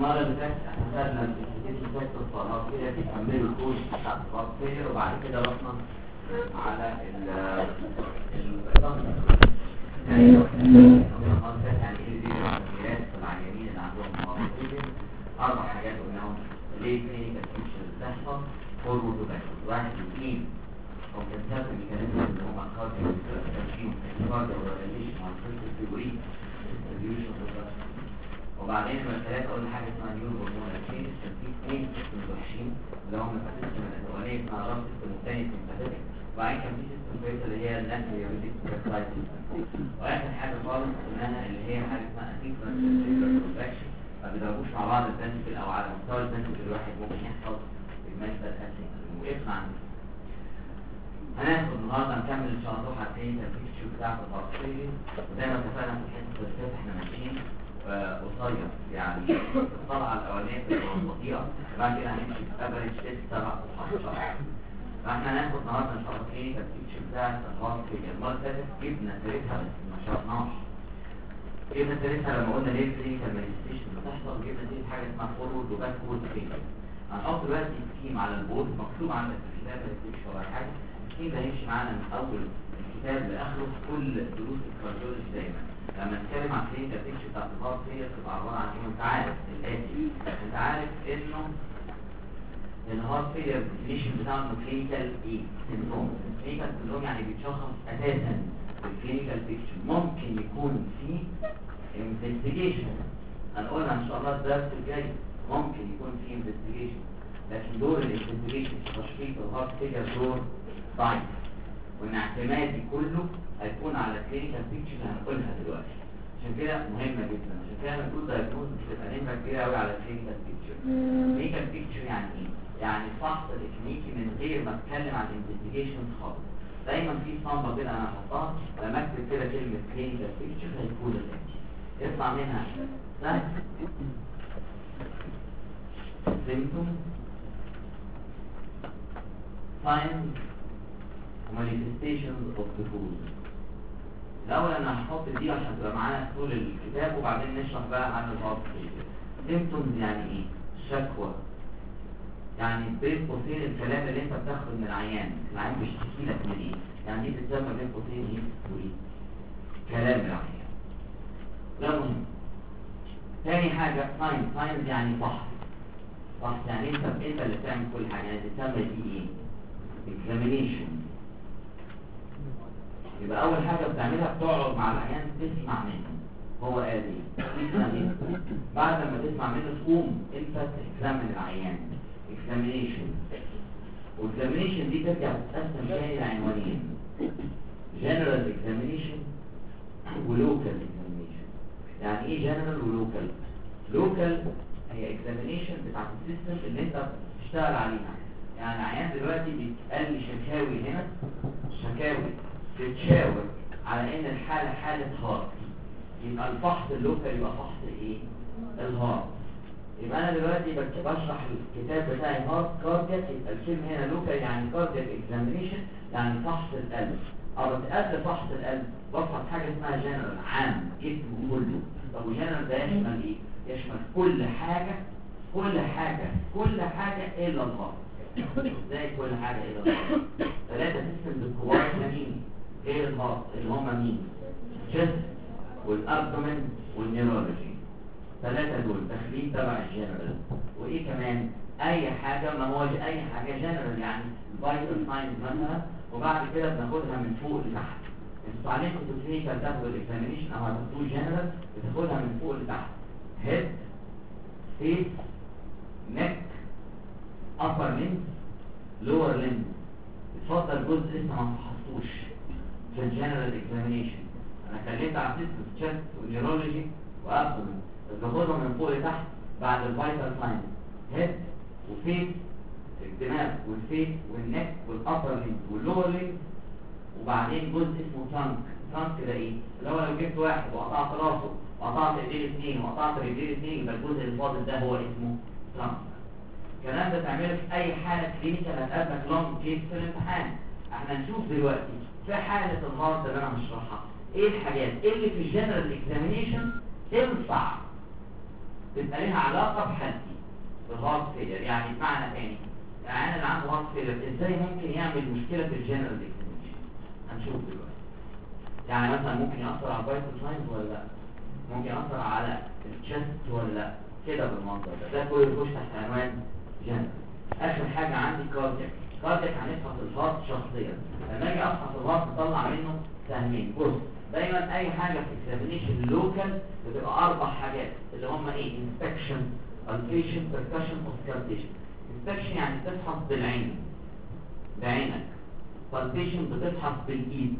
المرة اللي فاتت احنا خدنا الانتيتي فاكتور خلاص كده بيكملوا الكورس بتاع الفيلر، وبعد كده رحنا على يعني ايه دي التغييرات في العيانين اللي عندهم ماركتيشن. اربع حاجات قلناهم ليه كلينيكال فيتشرز بتحصل فورورد وباكورد. واحد اثنين كومبنسات الميكانيزم اللي هم الكارديو والتنشيط الكارديو والريليشن مع الفيتشر ثيوري ديستريبيوشن. وبعدين من ثلاثة أقول حاجة اسمها نيورو هرمونال تشينجز. كان في اثنين سيستم وحشين اللي هم السيستم الأولاني اسمها راب سيستم والثاني سيمباثيك. وبعدين كان في سيستم كويسة اللي هي الانتيوريتيك بيبتايد سيستم. وآخر حاجة خالص قلناها اللي هي حاجة اسمها اسينكرونس سيلولار كونتراكشن. ما بيضربوش مع بعض الفنتكل أو على مستوى الفنتكل الواحد ممكن يحصل بالمناسبة الاسينكرونس. وقفنا عند هناخد النهارده نكمل ان شاء الله على الكلينيكال بيكتشر بتاعت البارتيشن. وزي ما اتفقنا في الحصة اللي فاتت احنا ماشيين قصير، يعني الطلعه الاولانيه بتبقى بطيئه، بعد كده هنمشي في افريج 6 7 15. فاحنا هناخد النهارده ان شاء الله كلينيكال بيكتشر بتاعت البارتيشن. المره اللي فاتت جبنا سيرتها بس ما شرحناش. جبنا سيرتها لما قلنا ليه الكلينيكال مانيفستيشن بتحصل، جبنا سيره حاجه اسمها فورورد وباكورد فيجر. هنحط دلوقتي سكيم على البورد مكتوب عندك في الكتاب ما تكتبش ولا حاجه. السكيم ده هيمشي معانا من اول الكتاب لاخره في كل دروس الكارديولوجي دايما. لما نتكلم عن كلينيكال بيكتشر بتاعت الهارت فيلر تبقى عباره عن ايه؟ انت عارف الاتي، انت عارف انه الهارت فيلر الديفينيشن بتاعه انه كلينيكال ايه؟ سيندروم. كلينيكال سيندروم يعني بيتشخص اساسا بالكلينيكال بيكتشر. ممكن يكون في انفستيجيشن، هنقولها ان شاء الله الدرس الجاي، ممكن يكون في انفستيجيشن، لكن دور الانفستيجيشن في تشخيص الهارت فيلر دور ضعيف، وان اعتمادي كله هيكون على الكلينيكال بيكتشر اللي هنقولها دلوقتي. عشان كده مهمه جدا، عشان كده بنقول دايجنوز بتبقى نمره كبيره قوي على الكلينيكال بيكتشر. الكلينيكال بيكتشر يعني ايه؟ يعني فحص اكلينيكي من غير ما اتكلم عن الانفستيجيشن خالص. دايما في صنبه كده انا هحطها لما اكتب كده كلمه كلينيكال بيكتشر هيكون الاتي يطلع منها سهل symptom signs manifestations of the food. الأول أنا هحط دي عشان تبقى معانا طول الكتاب، وبعدين نشرح بقى عن الهارت فيلر. symptoms يعني إيه؟ شكوى، يعني بين قوسين الكلام اللي أنت بتاخده من العيان بيشتكي لك من إيه؟ يعني دي بتسمى بين قوسين إيه؟ كلام العيان. ده مهم. تاني حاجة signs يعني فحص يعني أنت اللي بتعمل كل حاجة، يعني تسمى دي إيه؟ examination. يبقى اول حاجه بتعملها بتقعد مع العيان تسمع منه هو قال ايه، تسمع منه. بعد ما تسمع منه تقوم انت تكزامن العيان examination. والاكزامينيشن دي ترجع تتقسم تاني لعنوانين، general examination ولوكال examination. يعني ايه general ولوكال؟ لوكال هي examination بتاعت السيستم اللي انت بتشتغل عليها. يعني عيان دلوقتي بيتقال لي شكاوي هنا، شكاوي بتشاور على ان الحالة حالة هارت، يبقى الفحص اللوكال يبقى فحص ايه؟ الهارت. يبقى انا دلوقتي بشرح الكتاب بتاعي هارت كاردياك، يبقى الكلمة هنا لوكال يعني كاردياك اكزامينيشن يعني فحص القلب. او بتقدر فحص القلب بفحص حاجة اسمها جنرال عام جسمه كله. طب وجنرال ده يشمل ايه؟ يشمل كل حاجة الا الهارت. ازاي كل حاجة الا الهارت؟ 3 سيستمز الكبار مين؟ غير الهارت اللي هم مين؟ الجسم والابدومين والنيورولوجي. 3 دول داخلين تبع الجنرال. وايه كمان؟ اي حاجة، ما هو اي حاجة جنرال يعني الفيتال ساينز مثلا، وبعد كده بناخدها من فوق لتحت. انتوا اتعلمتوا في الكلينيكال تاخدوا الاكزامينيشن او هتاخدوه جنرال، بتاخدها من فوق لتحت. هيد، فيس، نك، upper limb، lower limb. اتفضل جزء لسه ما فحصتوش في الجنرال اكزامينيشن. انا اتكلمت عن سيستم تشست ونيورولوجي وابدومين، بس باخدهم من فوق لتحت بعد الفيتال ساينز. هيد وفيس، الدماغ والفيس والنك والابر ليمب واللور ليمب، وبعدين جزء اسمه ترانك ده ايه؟ اللي هو لو جبت واحد وقطعت راسه وقطعت ايديه الاثنين وقطعت رجليه الاثنين يبقى الجزء اللي فاضل ده هو اسمه ترانك. الكلام ده تعمله في اي حالة كلينيكال هتقابلك لونج كيس في الامتحان. احنا نشوف دلوقتي في حالة الهارت اللي انا هشرحها ايه الحاجات اللي في الجنرال اكزامينيشن تنفع تبقى ليها علاقه بحالتي بالهارت فيلر. يعني بمعنى ثاني يعني اللي عنده هارت فيلر ازاي ممكن يعمل مشكله في الجنرال اكزامينشن؟ هنشوف دلوقتي. يعني مثلا ممكن ياثر على الفايتال ساينز ولا لا، ممكن ياثر على الشست ولا لا، كده بالمنظر ده كله يخش تحت عنوان جنرال. اخر حاجه عندي كاردياك. كاردياك هنفحص الهارت شخصيا. لما اجي افحص الهارت اطلع منه سهمين. بص دايما اي حاجه في اكزامينشن لوكال بتبقى 4 حاجات اللي هم ايه؟ انسبكشن، بالبيشن، بيركشن، اوسكالتيشن. انسبكشن يعني بتفحص بالعين بعينك، بالبيشن بتفحص بالايد،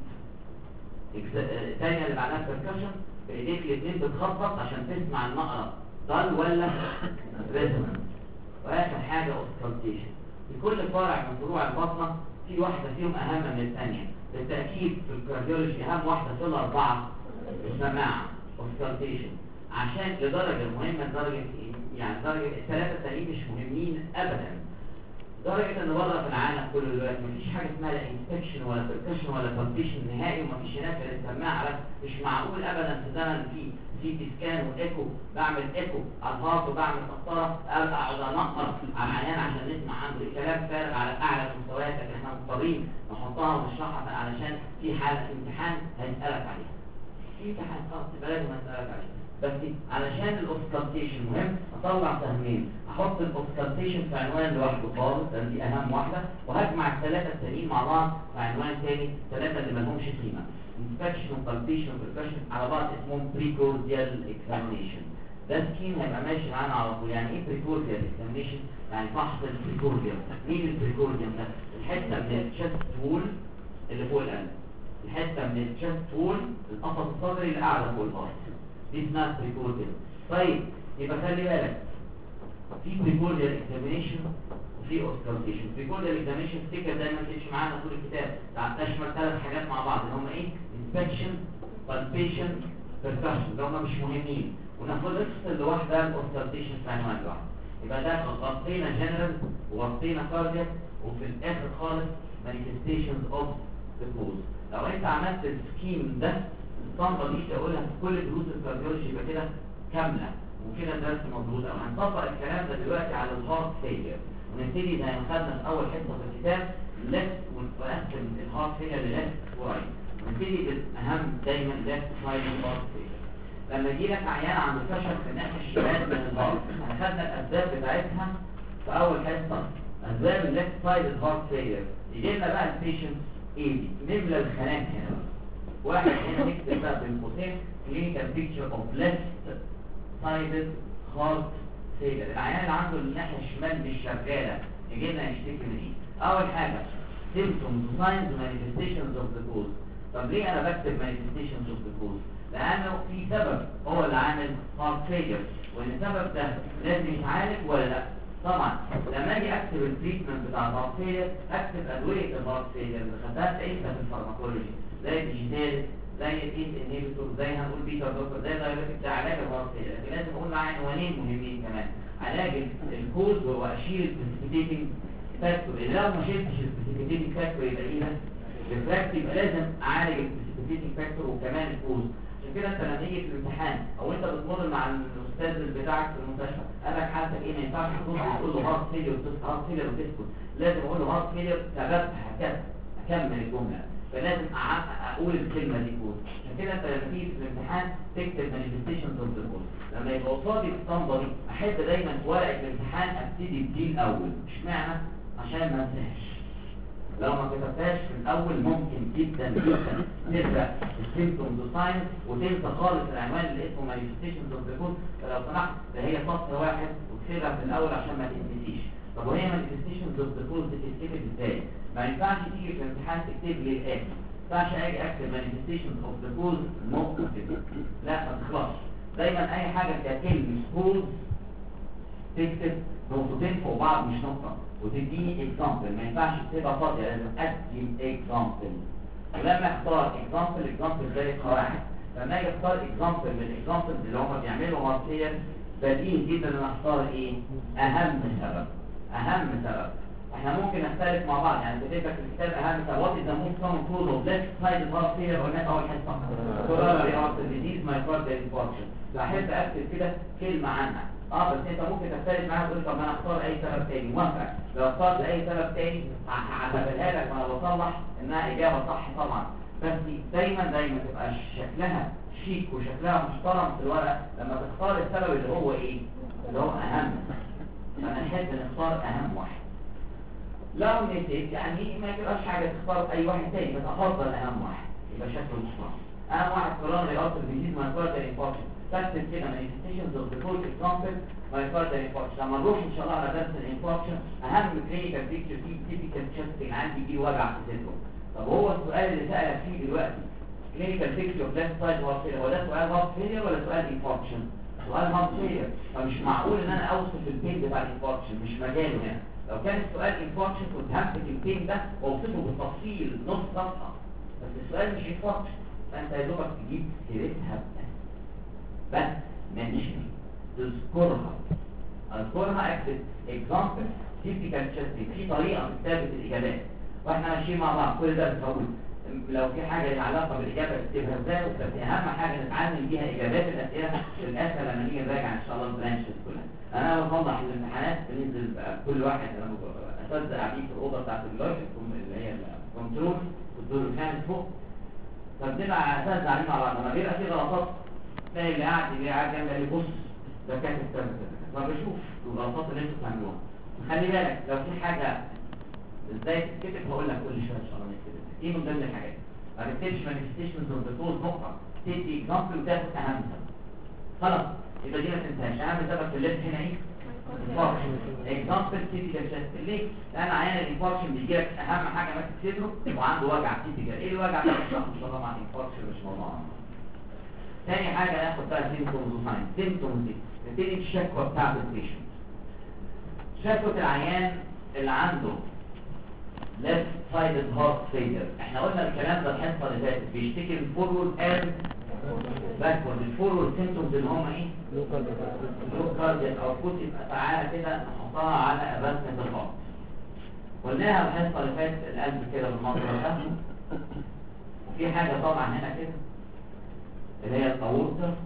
الثانيه اللي بعدها بيركشن بايديك الاثنين بتخبط عشان تسمع النقره ضل ولا ريزونانس. واخر حاجه اوسكالتيشن. في كل فرع من فروع البطنه في واحده فيهم اهم من الثانيه. بالتاكيد في الكارديولوجي اهم واحده في الاربعه السماعه اوسكالتيشن، عشان لدرجه مهمه لدرجه يعني درجه الثلاثه التانيين مش مهمين ابدا، درجه ان بره في العالم كله دلوقتي مفيش حاجه اسمها لا انسبكشن ولا بيركشن ولا بالبيشن نهائي، ومفيش هناك السماعه. بس مش معقول ابدا في زمن فيه سي تي سكان وايكو بعمل ايكو على الهارت وبعمل قسطره اقعد انقر على العيان عشان نسمع عنده كلام فارغ على اعلى المستويات، لكن احنا مضطرين نحطها ونشرحها علشان في حاله امتحان هيسالك عليها. في امتحان تبقى لازم اسالك عليه. بس علشان الاوسكالتيشن مهم اطلع سهمين، احط الاوسكالتيشن في عنوان لوحده خالص لان دي اهم واحده، وهجمع الثلاثه التانيين مع بعض في عنوان ثاني، الثلاثه اللي مالهمش قيمه. انسبكشن وبالبيشن وبركشن على بعض اسمهم بريكورديال اكزامينيشن. ده سكيم هيبقى ماشي معانا على طول. يعني ايه بريكورديال اكزامينيشن؟ يعني فحص البريكورديال. مين البريكورديال ده؟ الحته من الشست وول اللي فوق القلب، الحته من الشست وول القفص الصدري اللي قاعده فوق الهارت، دي اسمها بريكورديال. طيب يبقى خلي بالك في بريكورديال اكزامينيشن وفي اوسكالتيشن. بريكورديال اكزامينيشن افتكر دايما تمشي معانا طول الكتاب تشمل 3 حاجات مع بعض اللي هم ايه؟ انسبكشن، بالبيشن، بيركشن، اللي هم مش مهمين، وناخد نفصل لوحده الاوسكالتيشن في عنوان لوحده. يبقى ده غطينا جنرال وغطينا كاردياك، وفي الاخر خالص مانيفستيشنز اوف ذا كوز. لو انت عملت السكيم ده الصنبه دي تقولها في كل دروس الكارديولوجي يبقى كده كامله وكده درس مضبوط. او هنطبق الكلام ده دلوقتي على الهارت فيلير، ونبتدي زي ما خدنا في اول حصه في الكتاب ليفت، ونقسم الهارت فيلير لليفت ورايت، ونبتدي بالاهم دايما ليفت سايد هارت فيلير. لما يجي لك عيان عنده فشل في الناحيه الشمال من الهارت، خدنا الاسباب بتاعتها في اول حصه، اسباب الليفت سايد هارت فيلير. يجي لنا بقى البيشنت ايه دي؟ نملى الخانات هنا. واحد هنا نكتب بقى بين قوسين كلينيكال بيكتشر اوف ليفت سايدد هارت فيلير. العيان اللي عنده الناحيه الشمال مش شغاله يجي لنا يشتكي من ايه؟ اول حاجه symptoms signs manifestations of the cause. طب ليه انا بكتب manifestations of the cause؟ لانه في سبب هو اللي عامل هارت فيلير، وان السبب ده لازم يتعالج ولا لا؟ طبعا لما اجي اكتب التريتمنت بتاع الهارت فيلير اكتب ادويه الهارت فيلير اللي خدتها في الفارماكولوجي زي الديجيتال، زي الايس انهيبيتور، زي هنقول بيتا بلوكر، زي دايوريتك. ده علاج الهارت فيلير. لكن لازم اقول معاه عنوانين مهمين كمان، علاج الكوز وهو اشيل البريسبيتيتنج فاكتور. اللي لو ما شلتش البريسبيتيتنج فاكتور يبقى ايه ده؟ ريفراكت. يبقى لازم اعالج البريسبيتيتنج فاكتور وكمان الكوز. عشان كده انت لما تيجي في الامتحان او انت بتمر مع الاستاذ بتاعك في المستشفى قال لك حالتك ايه، ما ينفعش تقول له هارت فيلير وتسكت، هارت فيلير وتسكت. لازم اقول له هارت فيلير سببها هكذا، اكمل الجمله. فلازم اقول الكلمه دي كود. عشان كده انت لما تيجي في الامتحان تكتب مانيفستيشنز اوف ذا كود. لما يبقى قصادي الاسطمبه دي احب دايما في ورقه الامتحان ابتدي بدي الاول. اشمعنى؟ عشان ما انساش. لو ما كتبتهاش في الاول ممكن جدا جدا تسرق السيمبتومز وساينز وتنسى خالص العنوان اللي اسمه مانيفستيشنز اوف ذا كود. فلو سمحت ده هي سطر واحد وتكتبها في الاول عشان ما تنسيش. طب وهي مانيفستيشنز اوف ذا كود بتتكتب ازاي؟ ما ينفعش تيجي في الامتحان تكتب لي الاتي، ما ينفعش اجي اكتب مانيفستيشنز اوف ذا كود نقطه كده، لا ما تخلصش. دايما اي حاجه فيها كلمه كود تكتب نقطتين فوق بعض مش نقطه، وتديني اكزامبل. ما ينفعش تكتبها فاضيه، لازم ادي اكزامبل. ولما اختار اكزامبل زي قواعد، لما اجي اختار اكزامبل من الاكزامبلز اللي هم بيعملوا هارتير بديهي جدا ان اختار ايه؟ اهم سبب. احنا ممكن نختلف مع بعض، يعني كتبت في الكتاب اهم سبب ذا موست كومن كوز اوف ليفت سايد هارت فيلير قلنا اول حصه كوروناري ارتري ديزيز مايوكارديال انفاركشن. فاحب اكتب كده كلمه عنها. بس انت ممكن تختلف معايا وتقول طب انا اختار اي سبب تاني، موافقك. لو اخترت اي سبب تاني هعتبرها لك وانا بصلح انها اجابه صح طبعا، بس دايما تبقى شكلها شيك وشكلها محترم في الورق لما تختار السبب اللي هو ايه؟ اللي هو اهم. فانا نحب نختار اهم واحد. لو نسيت يعني ما يجراش حاجه تختار اي واحد تاني، بس افضل اهم واحد يبقى شكله محترم. اهم واحد كوروناري ارتري ديزيز مايوكارديال انفاركشن. تكتب كده manifestations of the full example myocardial infarction. لما نروح ان شاء الله على درس الانفاركشن اهم كلينيكال بيكتشر فيه تيبيكال تشست عندي فيه وجع في صدره. طب هو السؤال اللي سألك فيه دلوقتي كلينيكال بيكتشر اوف ليفت سايد هارت فيلير، هو ده سؤال هارت فيلير ولا سؤال انفاركشن؟ سؤال هارت فيلير، فمش معقول ان انا اوصف البين بتاع الانفاركشن، مش مجاله هنا. لو كان السؤال انفاركشن كنت همسك البين ده واوصفه بالتفصيل نص صفحه، بس السؤال مش انفاركشن، فانت يا دوبك تجيب سيرتها بس منشن تذكرها. اذكرها اكتب اكزامبل تيبيكال تشست في طريقه في كتابه الاجابات واحنا ماشيين مع بعض. كل ده بتقول لو في حاجه لها علاقه بالاجابه تكتبها ازاي، بس اهم حاجه نتعلم بيها اجابات الاسئله في الاخر لما نيجي نراجع ان شاء الله البرانشز كلها. انا بوضح الامتحانات بننزل كل واحد انا اساتذه قاعدين في الاوضه بتاعت اللوجيك اللي هي الكنترول والدور الخامس فوق، فبنبقى اساتذه قاعدين مع بعض. لما بيبقى في غلطات تلاقي اللي قاعد جنبي قال لي بص ده كاتب كذا فبشوف الغلطات اللي انتوا بتعملوها. خلي بالك لو في حاجه ازاي تتكتب هقول لك كل شويه ان شاء الله نكتب دي من ضمن الحاجات. ما تكتبش مانيفستيشنز اوف ذا كوز نقطه، تدي اكزامبل وتاخد اهم سبب. خلاص يبقى دي ما تنساش اهم سبب في الليست هنا ايه؟ انفاركشن. اكزامبل تيبيكال تشست. ليه؟ لان عيان الانفاركشن بيجي لك اهم حاجه ماسك صدره وعنده وجع تيبيكال. ايه الوجع ده؟ ان شاء الله مع الانفاركشن مش موضوع. ثاني حاجه ناخد بقى سيمبتومز وساينز. سيمبتومز دي نبتدي بالشكوى بتاعت البيشنت. شكوى العيان اللي عنده left sided heart failure. احنا قلنا الكلام ده الحصه اللي فاتت بيشتكي من forward and backward. الفورورد سيمبتومز اللي هم ايه؟ لو كاردياك اوتبوت. يبقى تعالى كده نحطها على رسمه الخط. قلناها الحصه اللي فاتت القلب كده بالمنظر ده، وفي حاجه طبعا هنا كده اللي هي الطاووسه.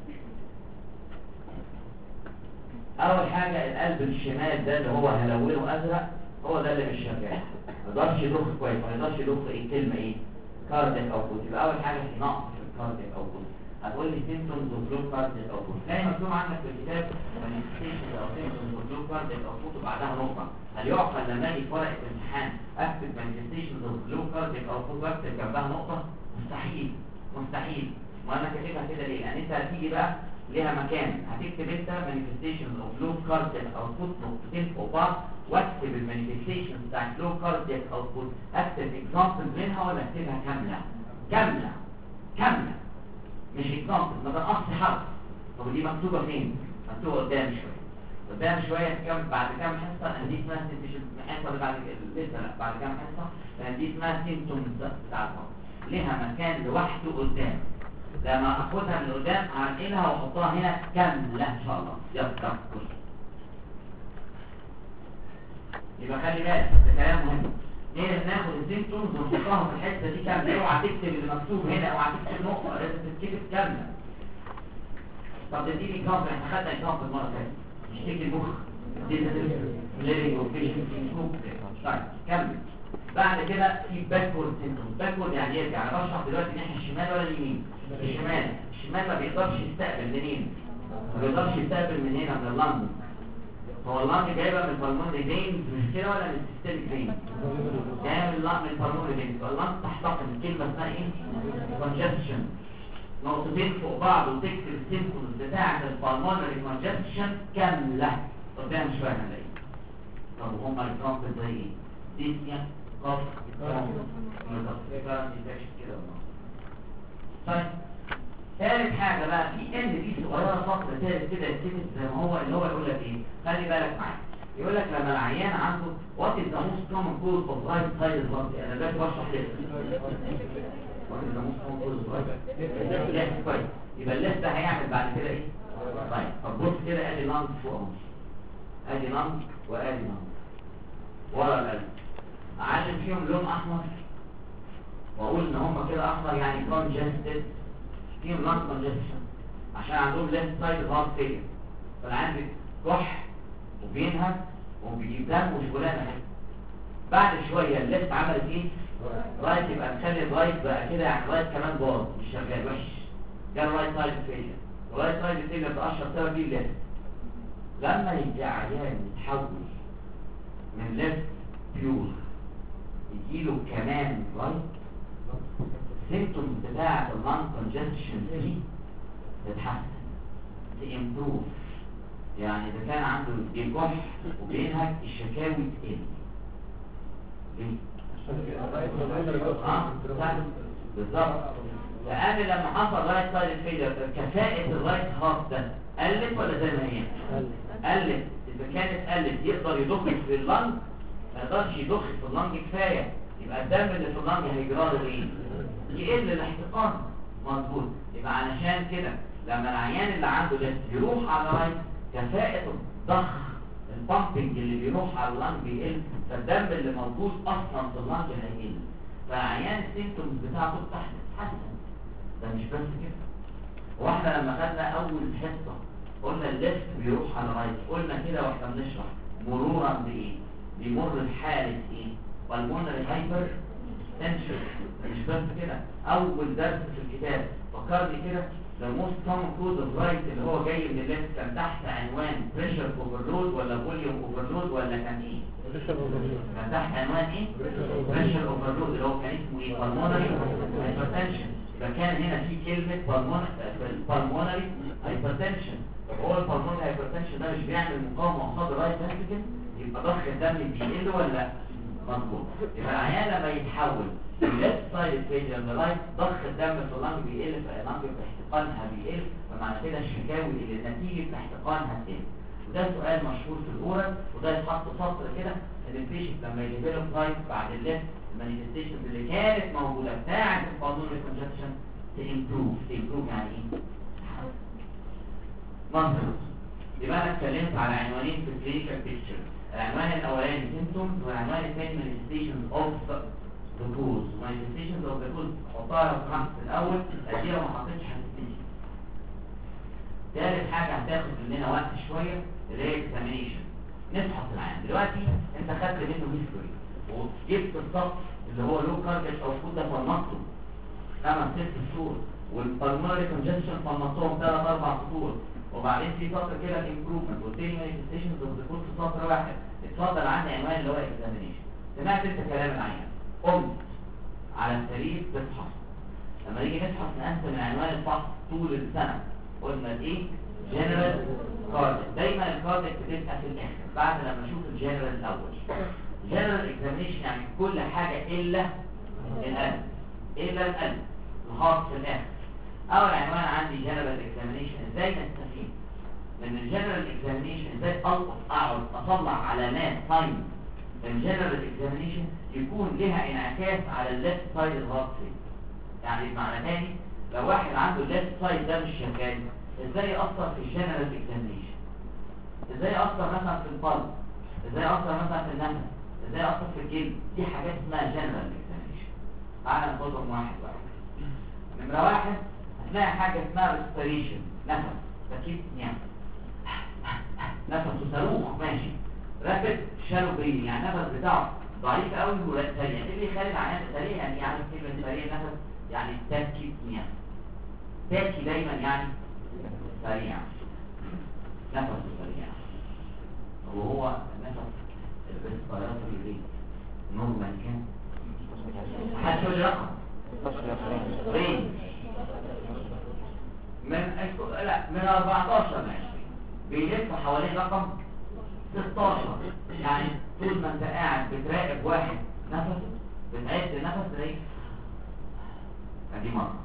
اول حاجه القلب الشمال ده اللي هو هلونه ازرق هو ده اللي مش شغال، ما يقدرش يضخ كويس، ما يقدرش يضخ ايه كلمه ايه كاردياك اوتبوت. يبقى اول حاجه في نقص في الكاردياك اوتبوت. هتقول لي سيمبتومز اوف لو كاردياك اوتبوت. تلاقي مكتوب عندك في الكتاب مانيفستيشنز او سيمبتومز اوف لو كاردياك اوتبوت وبعدها نقطه. هل يعقل لما اجي في ورقه الامتحان اكتب مانيفستيشنز اوف لو كاردياك اوتبوت واكتب جنبها نقطه؟ مستحيل مستحيل. وانا كاتبها كده ليه؟ لان انت هتيجي بقى ليها مكان هتكتب انت manifestations of low cardiac output نقطتين فوق بعض، واكتب المانيفستيشنز بتاعت low cardiac output اكتب example منها ولا اكتبها كامله؟ كامله مش example، ما تنقصش حرف. طب دي مكتوبه فين؟ مكتوبه قدام شويه كم بعد كام حصه. دي اسمها الحصه بعد لسه لا بعد كام حصه دي اسمها symptoms بتاع الهارت، ليها مكان لوحده قدام. لما اخدها من قدام هنقلها واحطها هنا كامله ان شاء الله. يلا يبقى خلي بالك ده كلام مهم. ليه ناخد السيمبتومز ونحطها في الحته دي كامله؟ اوعى تكتب اللي مكتوب هنا، اوعى تكتب نقطه، لازم تتكتب كامله. طب اديني اكزامبل. احنا خدنا اكزامبل المره اللي فاتت نشتكي المخ ليفنج اوفيشن طيب كمل. بعد كده في باكورد سيمبتومز. باكورد يعني يرجع. انا بشرح دلوقتي الناحيه الشمال ولا اليمين؟ الشمال ما بيقدرش يستقبل منين؟ ما بيقدرش يستقبل من هنا من اللنج. هو اللنج جايبه من البلمونري فين مش كده ولا من السيستميك فين؟ جايه من البلمونري فين. اللنج تحتقن كلمه اسمها ايه؟ كونجستشن. نقطتين فوق بعض وتكتب السيمبتومز بتاعه البلمونري كونجستشن كامله. قدام شويه هنلاقي. طب هم الاكزامبل زي ايه؟ ديسنيا قف كده. طيب ثالث حاجة بقى في ان دي صغيرة سطر ثالث كده يتكتب زي ما هو اللي هو يقول لك ايه؟ خلي بالك معايا. يقول لك لما العيان عنده وات از ذا موست كومن كوز اوف رايت سايد هارت. انا دلوقتي بشرح ليه وات از ذا موست كومن كوز اوف رايت. كويس. يبقى الليست ده هيعمل بعد كده ايه؟ طيب طب بص كده ادي لانج فوق اهو. ادي لانج وادي لانج. ورا القلب. اعلم فيهم لون احمر واقول ان هم كده احمر يعني congested، فيهم lung congestion عشان عندهم left side heart failure، فالعين بتكح وبينهج وبيجيب دم وشغلانه كده. بعد شويه الليفت عملت ايه؟ رايت، يبقى نخلي الرايت بقى كده يعني الرايت كمان باظ مش شغال وحش، جه الرايت سايد فيلير. الرايت سايد فيلير ده اشهر سبب ليه الليفت. لما يجي عيان يتحول من ليفت بيور يجيله كمان رايت، السيمتومز بتاعت اللانج كونجكشن دي تتحسن، تامبروف. يعني اذا كان عنده بيكح وبينهج الشكاوي تقل. ليه؟ بالظبط. لان لما حصل رايت سايد فيلير كفاءة الرايت هارت ده قلت ولا زي ما هي؟ قلت. اذا كانت قلت يقدر يضخ في اللنج؟ ما يقدرش يضخ في اللنج كفايه، يبقى الدم اللي في اللنج هيجرى له ايه؟ يقل الاحتقان. مظبوط. يبقى علشان كده لما العيان اللي عنده ليفت يروح على رايت كفاءة الضخ البامبنج اللي بيروح على اللنج بيقل، فالدم اللي موجود اصلا في اللنج هيقل، فالعيان السيمتومز بتاعته تتحسن. ده مش بس كده، واحنا لما خدنا اول حصه قلنا الليفت بيروح على رايت، قلنا كده واحنا بنشرح مرورا بايه؟ بيمر بحاله ايه؟ بالمونري هايبر تنشن. مش بس كده، اول درس في الكتاب فكرني كده the most common cause of right اللي هو جاي من الليفت كان تحت عنوان pressure overload ولا volume overload ولا كان ايه؟ كان تحت عنوان ايه؟ pressure overload اللي هو كان اسمه ايه؟ pulmonary hypertension. يبقى كان هنا في كلمة pulmonary hypertension. طب هو الpulmonary hypertension ده مش بيعمل مقاومة قصاد الرايت فنتريكل؟ يبقى ضخ الدم بيقل ولا لا؟ مظبوط. يبقى العيان لما يتحول left side failure لرايت ضخ الدم في اللنج بيقل، فاللنج احتقانها بيقل، فمعنى كده الشكاوي اللي نتيجة احتقانها تقل. وده سؤال مشهور في الاورال، وده يتحط سطر كده ان البيشنت لما يديفلوب رايت بعد الليفت المانيفستيشنز اللي كانت موجودة بتاعة البالمونري كونجكشن تمبروف يعني ايه؟ مظبوط. يبقى انا اتكلمت على عنوانين في الكلينيكال بيكتشر، العنوان الاولاني سيمبتومز والعنوان الثاني مانيفستيشنز اوف ذا كوز. مانيفستيشنز اوف ذا كوز حطها لو سمحت في الاول، ادي لو ما حطيتش هتتنسي. ثالث حاجه هتاخد مننا وقت شويه اللي هي اكزامينيشن، نفحص العيان. دلوقتي انت خدت منه هيستوري وجبت السطر اللي هو لو كارجت او فود ده فنطته 5-6 سطور، والبالمونري كونجكشن فنطتهم 3-4 سطور، وبعدين في سطر كده الامبروفمنت والتاني مانيفستيشنز اوف ذا كوز في سطر واحد. اتفضل عندي عنوان اللي هو اكزامينيشن. سمعت انت كلام العيان، قمت على السرير تفحص. لما نيجي نفحص نقسم العنوان الفحص طول السنه، قلنا ايه؟ جنرال كارديك. دايما الكارديك بتبقى في الاخر بعد لما اشوف الجنرال الاول. جنرال اكزامينيشن يعني كل حاجه الا القلب، الا القلب الهارت في الاخر. اول عنوان عندي جنرال اكزامينيشن، ازاي نستفيد من الجنرال اكزامينيشن؟ ازاي اقعد اطلع علامات ساين الجنرال اكزامينيشن يكون لها انعكاس على الليفت سايد الهارت فين. يعني بمعنى تاني لو واحد عنده الليفت سايد ده مش شغال، ازاي يأثر في الجنرال اكزامينيشن؟ ازاي يأثر مثلا في القلب؟ ازاي يأثر مثلا في النفس؟ ازاي يأثر في الجلد؟ دي حاجات اسمها جنرال اكزامينيشن. تعالى ناخدهم واحد واحد. نمرة واحد هتلاقي حاجة اسمها ريسبيريشن، نفس تركيب يعني نفس صاروخ ماشي، رابد شالو بريدنج يعني النفس بتاعه ضعيف قوي وسريع. ايه اللي يخلي العيان سريع؟ يعني كلمة سريع نفس يعني تاكي يعني تاكي دايما يعني سريع، نفس سريع. وهو النفس الريسبيراتوري ريت نورمال كام؟ حد يقول رقم رينج من 14 ل 20 بيلف حوالين رقم 16. يعني طول ما انت قاعد بتراقب واحد نفس بتعد نفس تلاقيه ادي مرة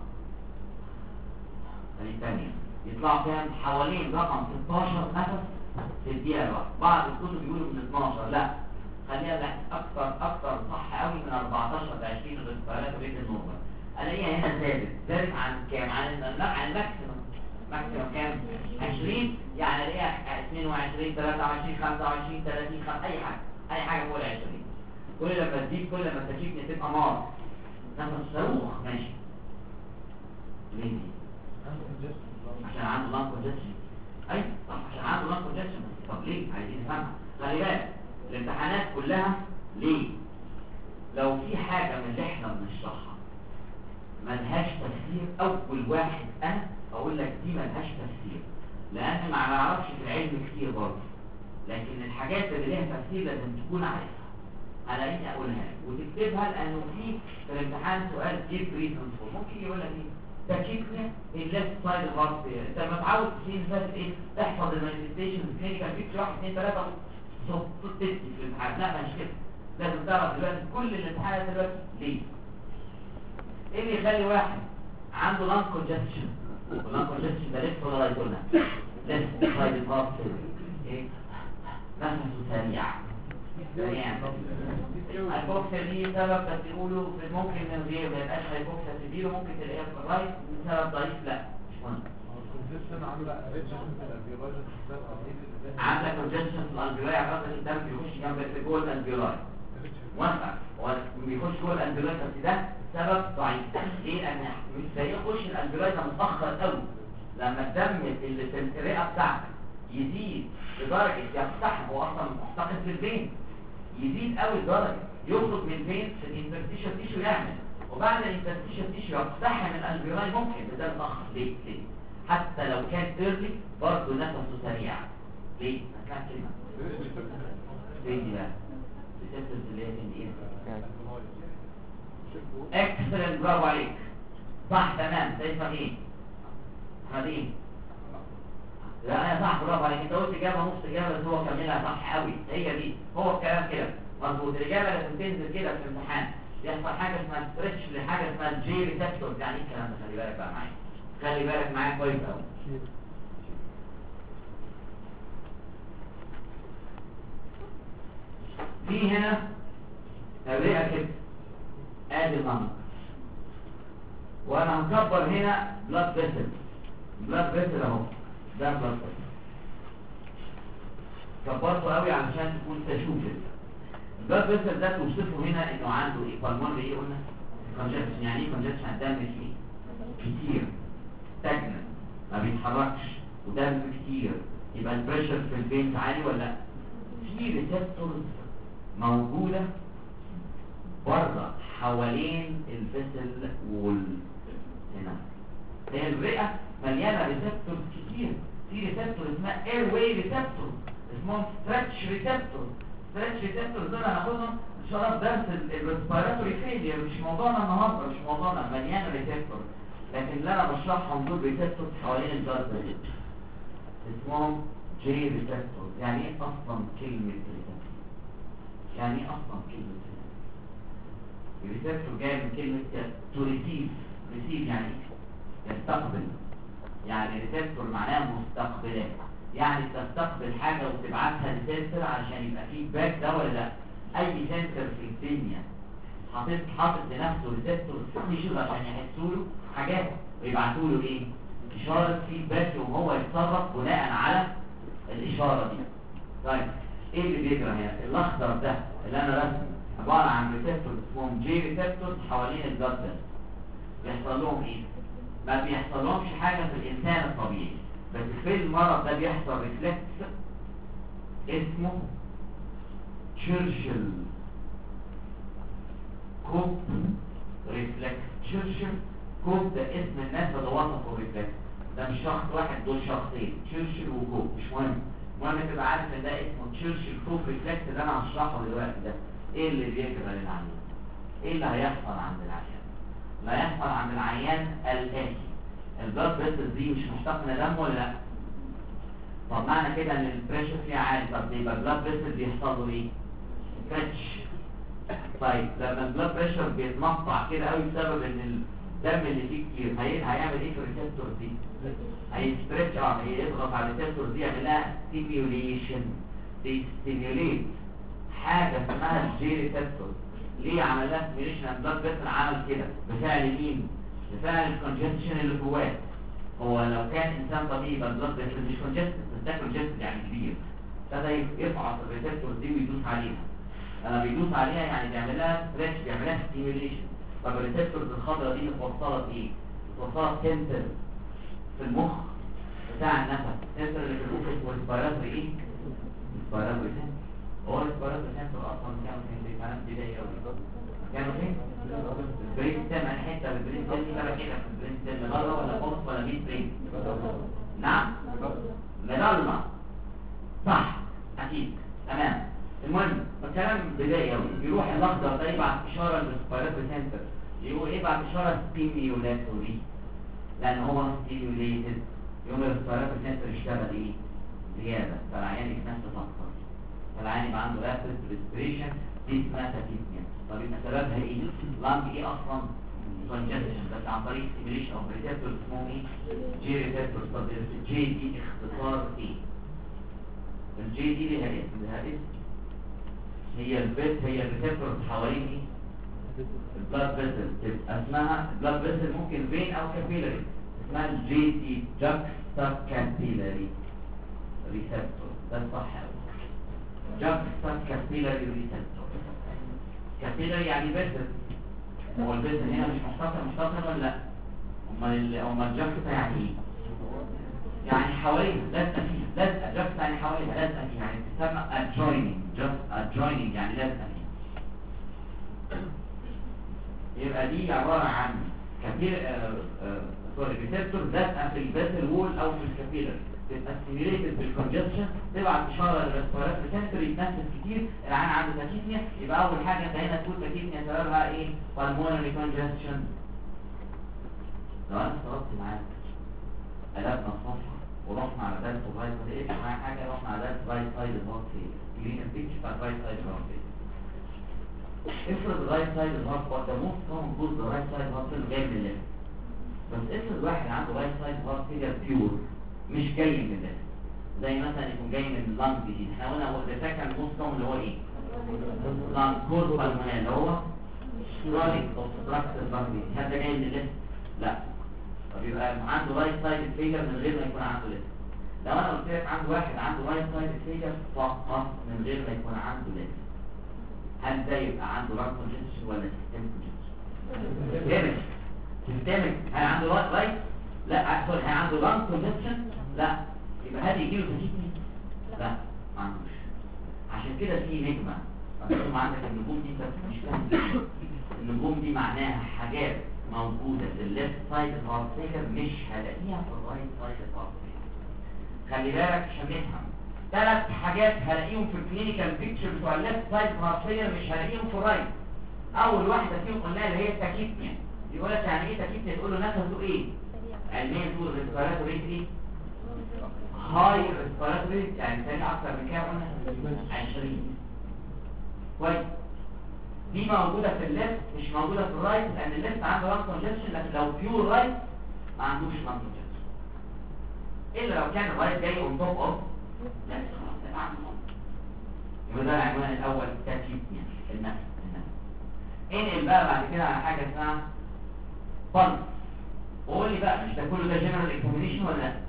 ثانية يطلع كام؟ حوالين رقم 16 نفس في الدقيقة الواحدة. بعض الكتب بيقولوا من 12، لا خليها اكتر صح قوي من 14 ل 20 الريسبيرات ريت النورمال. الاقيها هنا زادت عن كام؟ عن الماكسيمم. ماكسيمم كام؟ 20. يعني الاقيها 22 23 25 30 اي حاجه اي حاجه فوق ال 20 كل لما تزيد كل لما التكييف تبقى نار نفس صاروخ ماشي. ليه دي؟ عشان عنده لانج كونجكشن. ايوه طب عشان عنده لانج كونجكشن. طب ليه؟ عايزين نفهمها. خلي بالك الامتحانات كلها ليه؟ لو في حاجه من اللي احنا بنشرحها ملهاش تفسير، اول واحد انا اقول لك دي ملهاش تفسير، لان ما نعرفش في العلم كتير برضه، لكن الحاجات اللي ليها تفسير لازم تكون عارفها. انا اني اقولها لك وتكتبها، لانه في الامتحان سؤال جيب ريزونز ممكن يقول لك ايه تاكيكنيا الليفت سايد هارت. انت لما تعود تسين فاتت ايه تحفظ المانيفستيشن كلينيكال بيكتشر 1 2 3 صوت تكتب في الامتحان. لا مش كده، لازم تعرف دلوقتي كل الامتحانات دلوقتي ليه. ايه اللي يخلي واحد عنده لانج كونجكشن، واللانج كونجكشن ده ليفت ولا رايت قلنا؟ ليفت سايد هارت. ايه نفسه سريع الهايبوكسيا دي سبب بس يقولوا ممكن من غير ما يبقاش هايبوكسيا سيفير، ممكن تلاقيها في الرايت بسبب ضعيف. لا مش مهم. عندك كونجكشن في الالفيولاي عشان الدم بيخش جنب جوه الالفيولاي موافق، هو بيخش جوه الالفيولاي بس ده سبب ضعيف. ايه لان مش زي يخش الالفيولاي ده متاخر قوي، لما الدم اللي في الرئه بتاعتك يزيد لدرجه يقتحم، هو اصلا محتقن في الفين، يزيد قوي لدرجه يخرج من الفين في الانترستيشن تيشو يعمل، وبعد الانترستيشن تيشو يقتحم الالفيولاي ممكن ده متاخر. ليه؟ حتى لو كان ايرلي برضه نفسه سريع. ليه؟ هتلاقي كلمه فين دي بقى؟ ريسبتورز اللي هي فين ايه؟ اكسلنت، برافو عليك صح تمام. ده اسمه ايه؟ احمد ايه؟ لا انا صح برافو عليك، انت قلت اجابه نص اجابه بس هو كملها صح قوي. هي دي هو الكلام كده مظبوط. الاجابه لازم تنزل كده في الامتحان، يحصل حاجه اسمها ستريتش لحاجه اسمها الجي ريسبتورز. يعني ايه الكلام ده؟ خلي بالك بقى معايا، خلي بالك معايا كويس قوي. في هنا الرئه كده ادي المنطقه، وانا هكبر هنا بلاد فيسل. بلاد فيسل اهو، ده بلاد فيسل كبرته قوي علشان تكون تشوف البلاد فيسل ده. توصفه هنا انه عنده ايه؟ بالمونري ايه قلنا؟ كونجكشن. يعني ايه كونجكشن؟ الدم فيه كتير تاجنن ما بيتحركش ودم كتير، يبقى البريشر في الفينز عالي ولا لا؟ في ريسبتورز موجوده بره حوالين الفيسل وول هنا. هي الرئه مليانه ريسبتورز كتير. في ريسبتور اسمها اير واي ريسبتور، اسمهم ستريتش ريسبتور. ستريتش ريسبتور دول هناخدهم ان شاء الله في درس الريسبيراتوري فيلير، مش موضوعنا النهارده، مش موضوعنا. مليانه ريسبتور، لكن اللي انا بشرحهم دول ريسبتور حوالين البلد اسمهم جي ريسبتور. يعني ايه اصلا كلمه ريسبتور؟ يعني ايه اصلا كلمه ريسبتور؟ ريسبتور جاي من كلمه تو ريسيف. ريسيف يعني يستقبل، يعني ريسبتور معناها مستقبلات، يعني تستقبل حاجه وتبعتها لسنسر عشان يبقى فيدباك. ده ولا لا؟ اي سنسر في الدنيا حاطط لنفسه ريسبتور تيشوز عشان يحسوا له حاجات ويبعتوا له ايه؟ اشاره فيدباك، وهو يتصرف بناء على الاشاره دي. طيب ايه اللي بيجرى هنا؟ الاخضر ده اللي انا رسمه عباره عن ريسبتور اسمهم جي ريسبتور حوالين البلد فيسل. بيحصل لهم ايه؟ ما بيحصلهمش حاجه في الانسان الطبيعي، بس في المرض ده بيحصل ريفلكس اسمه تشرشل كوب ريفلكس. تشرشل كوب ده اسم الناس اللي وصفوا الريفلكس ده، مش شخص واحد، دول شخصين، تشرشل وكوب. مش مهم، المهم تبقى عارف ان ده اسمه تشرشل كوب ريفلكس اللي انا هشرحه دلوقتي. ده ايه اللي بيجرى للعيان؟ ايه اللي هيحصل عند العيان؟ اللي هيحصل عند العيان الاتي: البلاد فيسلز دي مش محتقنه دم ولا لا؟ طب معنى كده ان البريشر فيها عالي، طب يبقى البلاد فيسل بيحصل له ايه؟ ستريتش. طيب لما البلاد بريشر بيتمقطع كده قوي بسبب ان الدم اللي فيه كتير، هيعمل ايه في الريسبتور دي؟ هيستريتش، هيضغط على الريسبتور دي، يعمل لها ستيميوليشن. ستيميوليت حاجه اسمها الجي ريسبتور. ليه عمل لها ستيميوليشن؟ البلاد فيسل عمل كده بفعل مين؟ بفعل الكونجكشن اللي جواه. هو لو كان انسان طبيعي يبقى البلاد فيسل مش كونجكتد، بس ده كونجكتد يعني كبير، ابتدى يفعص الريسبتور دي ويدوس عليها، لما بيدوس عليها يعني بيعمل لها ستريتش، بيعمل لها ستيميوليشن. طب الريسبتورز الخضراء دي متوصله بايه؟ متوصله سنتر في المخ بتاع النفس، السنتر اللي في الاوفيس والسبيراتوري ايه؟ السبيراتوري سنتر. هو السبيراتوري سنتر اصلا كانوا في الكلام بدايه قوي، كانوا فين؟ البرين ستيم، انا حته بالبرين ستيم دي بقى كده، البرين ستيم مغلى ولا بوكس ولا ميد برين؟ نعم مغلى صح اكيد تمام. المهم الكلام بدايه قوي، يروح الاخضر ده يبعت اشاره للسبيراتوري سنتر، يقول يبعت اشاره ستيميولاتوري لان هو ستيميوليتد، يوم السبيراتوري سنتر يشتغل ايه؟ زياده، فالعيان يتنفس اكتر، فالعيان يبقى عنده رابيد ريسبيريشن، دي اسمها تاكيبنيا. طب يبقى سببها ايه؟ لانج ايه اصلا؟ كونجكشن، بس عن طريق ستيميوليشن اوف ريسبتورز اسمهم ايه؟ جي ريسبتورز. طب الجي دي اختصار ايه؟ الجي دي ليها اسم، هي البيت، هي الريسبتورز حوالين ايه؟ البلاد فيسل، تبقى اسمها البلاد فيسل ممكن فين او كابيلاري، اسمها الجي دي جاكستا كابيلاري ريسبتور، ده الصح قوي. جاكستا كابيلاري ريسبتور، كابيلاري يعني فيسل، هو الفيسل هنا مش مختصر ولا لا؟ امال الجاكستا يعني ايه؟ يعني حواليها، لازقه فيها، لازقه، جاكستا يعني حواليها، لازقه فيها، يعني تسمى adjoining، just adjoining يعني لازقه فيها. يبقى دي عباره عن ريسبتور لازقه في الفيسل وول او في الكابيلر، تبقى ستيميوليتد بالكونجكشن، تبعت اشاره للريسبيراتوري سنتر يتنفس كتير، العيان عنده تاكيبنيا. يبقى اول حاجه انت هنا تقول تاكيبنيا سببها ايه؟ بالمونري كونجكشن. لو انا افترضت معاك قلبنا الصفحه ورحنا على درس الرايت سايد، ايه معايا حاجه، رحنا على درس رايت سايد الهارت فيل، جرين البيكتشر بتاع رايت سايد الهارت فيل. افرض الرايت سايد الهارت ده موست كومن كوز الرايت سايد الهارت فيل جاي من الليفت، بس افرض واحد عنده رايت سايد الهارت فيل بيور مش جاي من الليفت، زي مثلا يكون جاي من اللانج ديزيز. احنا قلنا هو ده كان موست كومن اللي هو ايه؟ لانج كوز بالمونال اللي هو كرونيك اوبستراكتيف لانج ديزيز. هل ده جاي من الليفت؟ لا. طب يبقى عنده رايت سايد فيلر من غير ما يكون عنده ليفت. لو انا قلت لك عنده واحد عنده رايت سايد فيلر فقط من غير ما يكون عنده ليفت، هل ده يبقى عنده رانج كونجكشن ولا سيستميك كونجكشن؟ سيستميك. هل عنده رايت؟ لا سوري، هل عنده رانج كونجكشن؟ لا. يبقى هل يجيله تاكيبنيا؟ لا ما عندوش. عشان كده في نجمه مكتوب عندك النجوم دي، انت مش فاهم النجوم دي معناها حاجات موجودة في الليفت سايد الهارت فيلر مش هلاقيها في الرايت سايد الهارت فيلر. خلي بالك عشان نفهم، 3 حاجات هلاقيهم في الكلينيكال بيكتشر بتوع الليفت سايد الهارت فيلر مش هلاقيهم في الرايت. اول واحدة فيهم قلناها اللي هي التاكيبنيا. يقول لك يعني ايه تاكيبنيا؟ تقول له نفسه ايه؟ علميا تقول ريسبيراتوري ايه؟ هاي ريسبيراتوري، يعني ثاني اكتر من كام قلنا؟ 20. كويس. دي موجودة في الليفت مش موجودة في الرايت، لأن الليفت عنده لانج كونجكشن، لكن لو بيور رايت ما عندوش لانج كونجكشن، إلا لو كان الرايت جاي اون توب اوف ليفت، خلاص ده عنده. يبقى ده العنوان الأول، تاكيبنيا النفس. انقل بقى بعد كده على حاجة اسمها بلس. وقول لي بقى مش ده كله ده جنرال اكزامينيشن ولا لا؟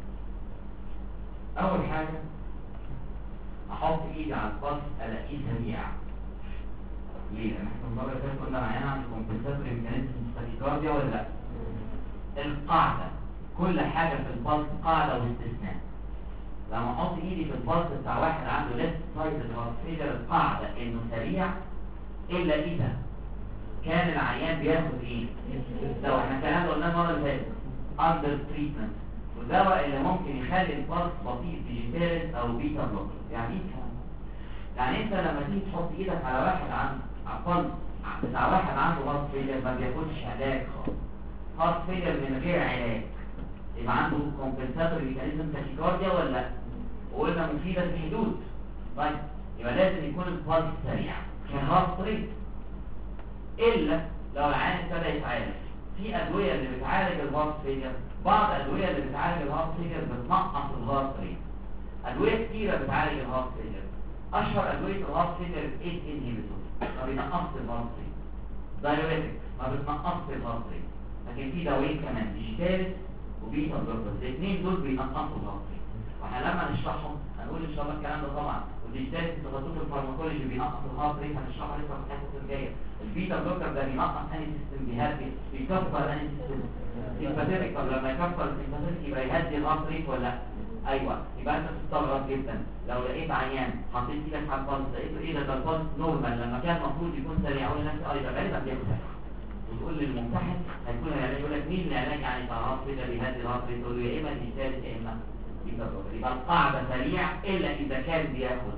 أول حاجة أحط إيدي على البلس ألاقيه سريع. ليه؟ لأن احنا المرة اللي فاتت قلنا معانا عن الكومبنساتوري ميكانيزم ستاكيكارديا ولا لا؟ القاعدة كل حاجة في البلس قاعدة واستثناء. لما احط ايدي في البلس بتاع واحد عنده ليفت سايد الهارت فيلر، القاعدة انه سريع الا اذا كان العيان بياخد ايه؟ لو احنا الكلام ده قلناه المرة اللي فاتت اندر تريتمنت، والدواء اللي ممكن يخلي البلس بطيء ديجيتاليز او بيتا بلوكر. يعني ايه الكلام؟ يعني انت لما تيجي تحط ايدك على واحد عنده عقل بتاع واحد عنده هارت فيلر ما بياخدش علاج خالص، هارت فيلر من غير علاج، يبقى عنده كومبنساتوري ميكانيزم تاكيكارديا ولا لا؟ وقلنا مفيدة في الحدود. طيب يبقى لازم يكون البلس سريع كهارت ريت، الا لو العيان ابتدى يتعالج. في ادويه اللي بتعالج الهارت فيلر، بعض ادويه اللي بتعالج الهارت فيلر بتنقص الهارت ريت. ادويه كتيره بتعالج الهارت فيلر، اشهر ادويه الهارت فيلر 8 انهبيتور ما بينقصش الهارت ريت، دايوريتكس ما بتنقصش الهارت ريت، لكن في دوايين كمان ديجيتاليز وبيتا بلوكرز، الاثنين دول بينقصوا الهارت ريت. واحنا لما نشرحهم هنقول ان شاء الله الكلام ده طبعا. والديجيتال تخصص الفارماكولوجي بينقص الهارت ريت، هنشرحها لسه في الحصه الجايه. البيتا بلوكر ده بينقص انهي سيستم بيهدي، بيكسر انهي سيستم السيمباثيك. طب لما يكسر السيمباثيك يبقى يهدي الهارت ريت ولا لا؟ ايوه. يبقى انت تستغرب جدا لو لقيت عيان حطيت ايدك على البلس لقيته ايه ده البلس نورمال لما كان المفروض يكون سريع، اقول لنفسي اه يبقى غالبا بياخد علاج. وتقول للممتحن هيكون العلاج، يقول لك مين العلاج يعني بتاع الهارت ريت اللي بيهدي الهارت ريت؟ تقول له يا اما الديجيتال يا اما يبقى القاعده سريع الا اذا كان بياخد.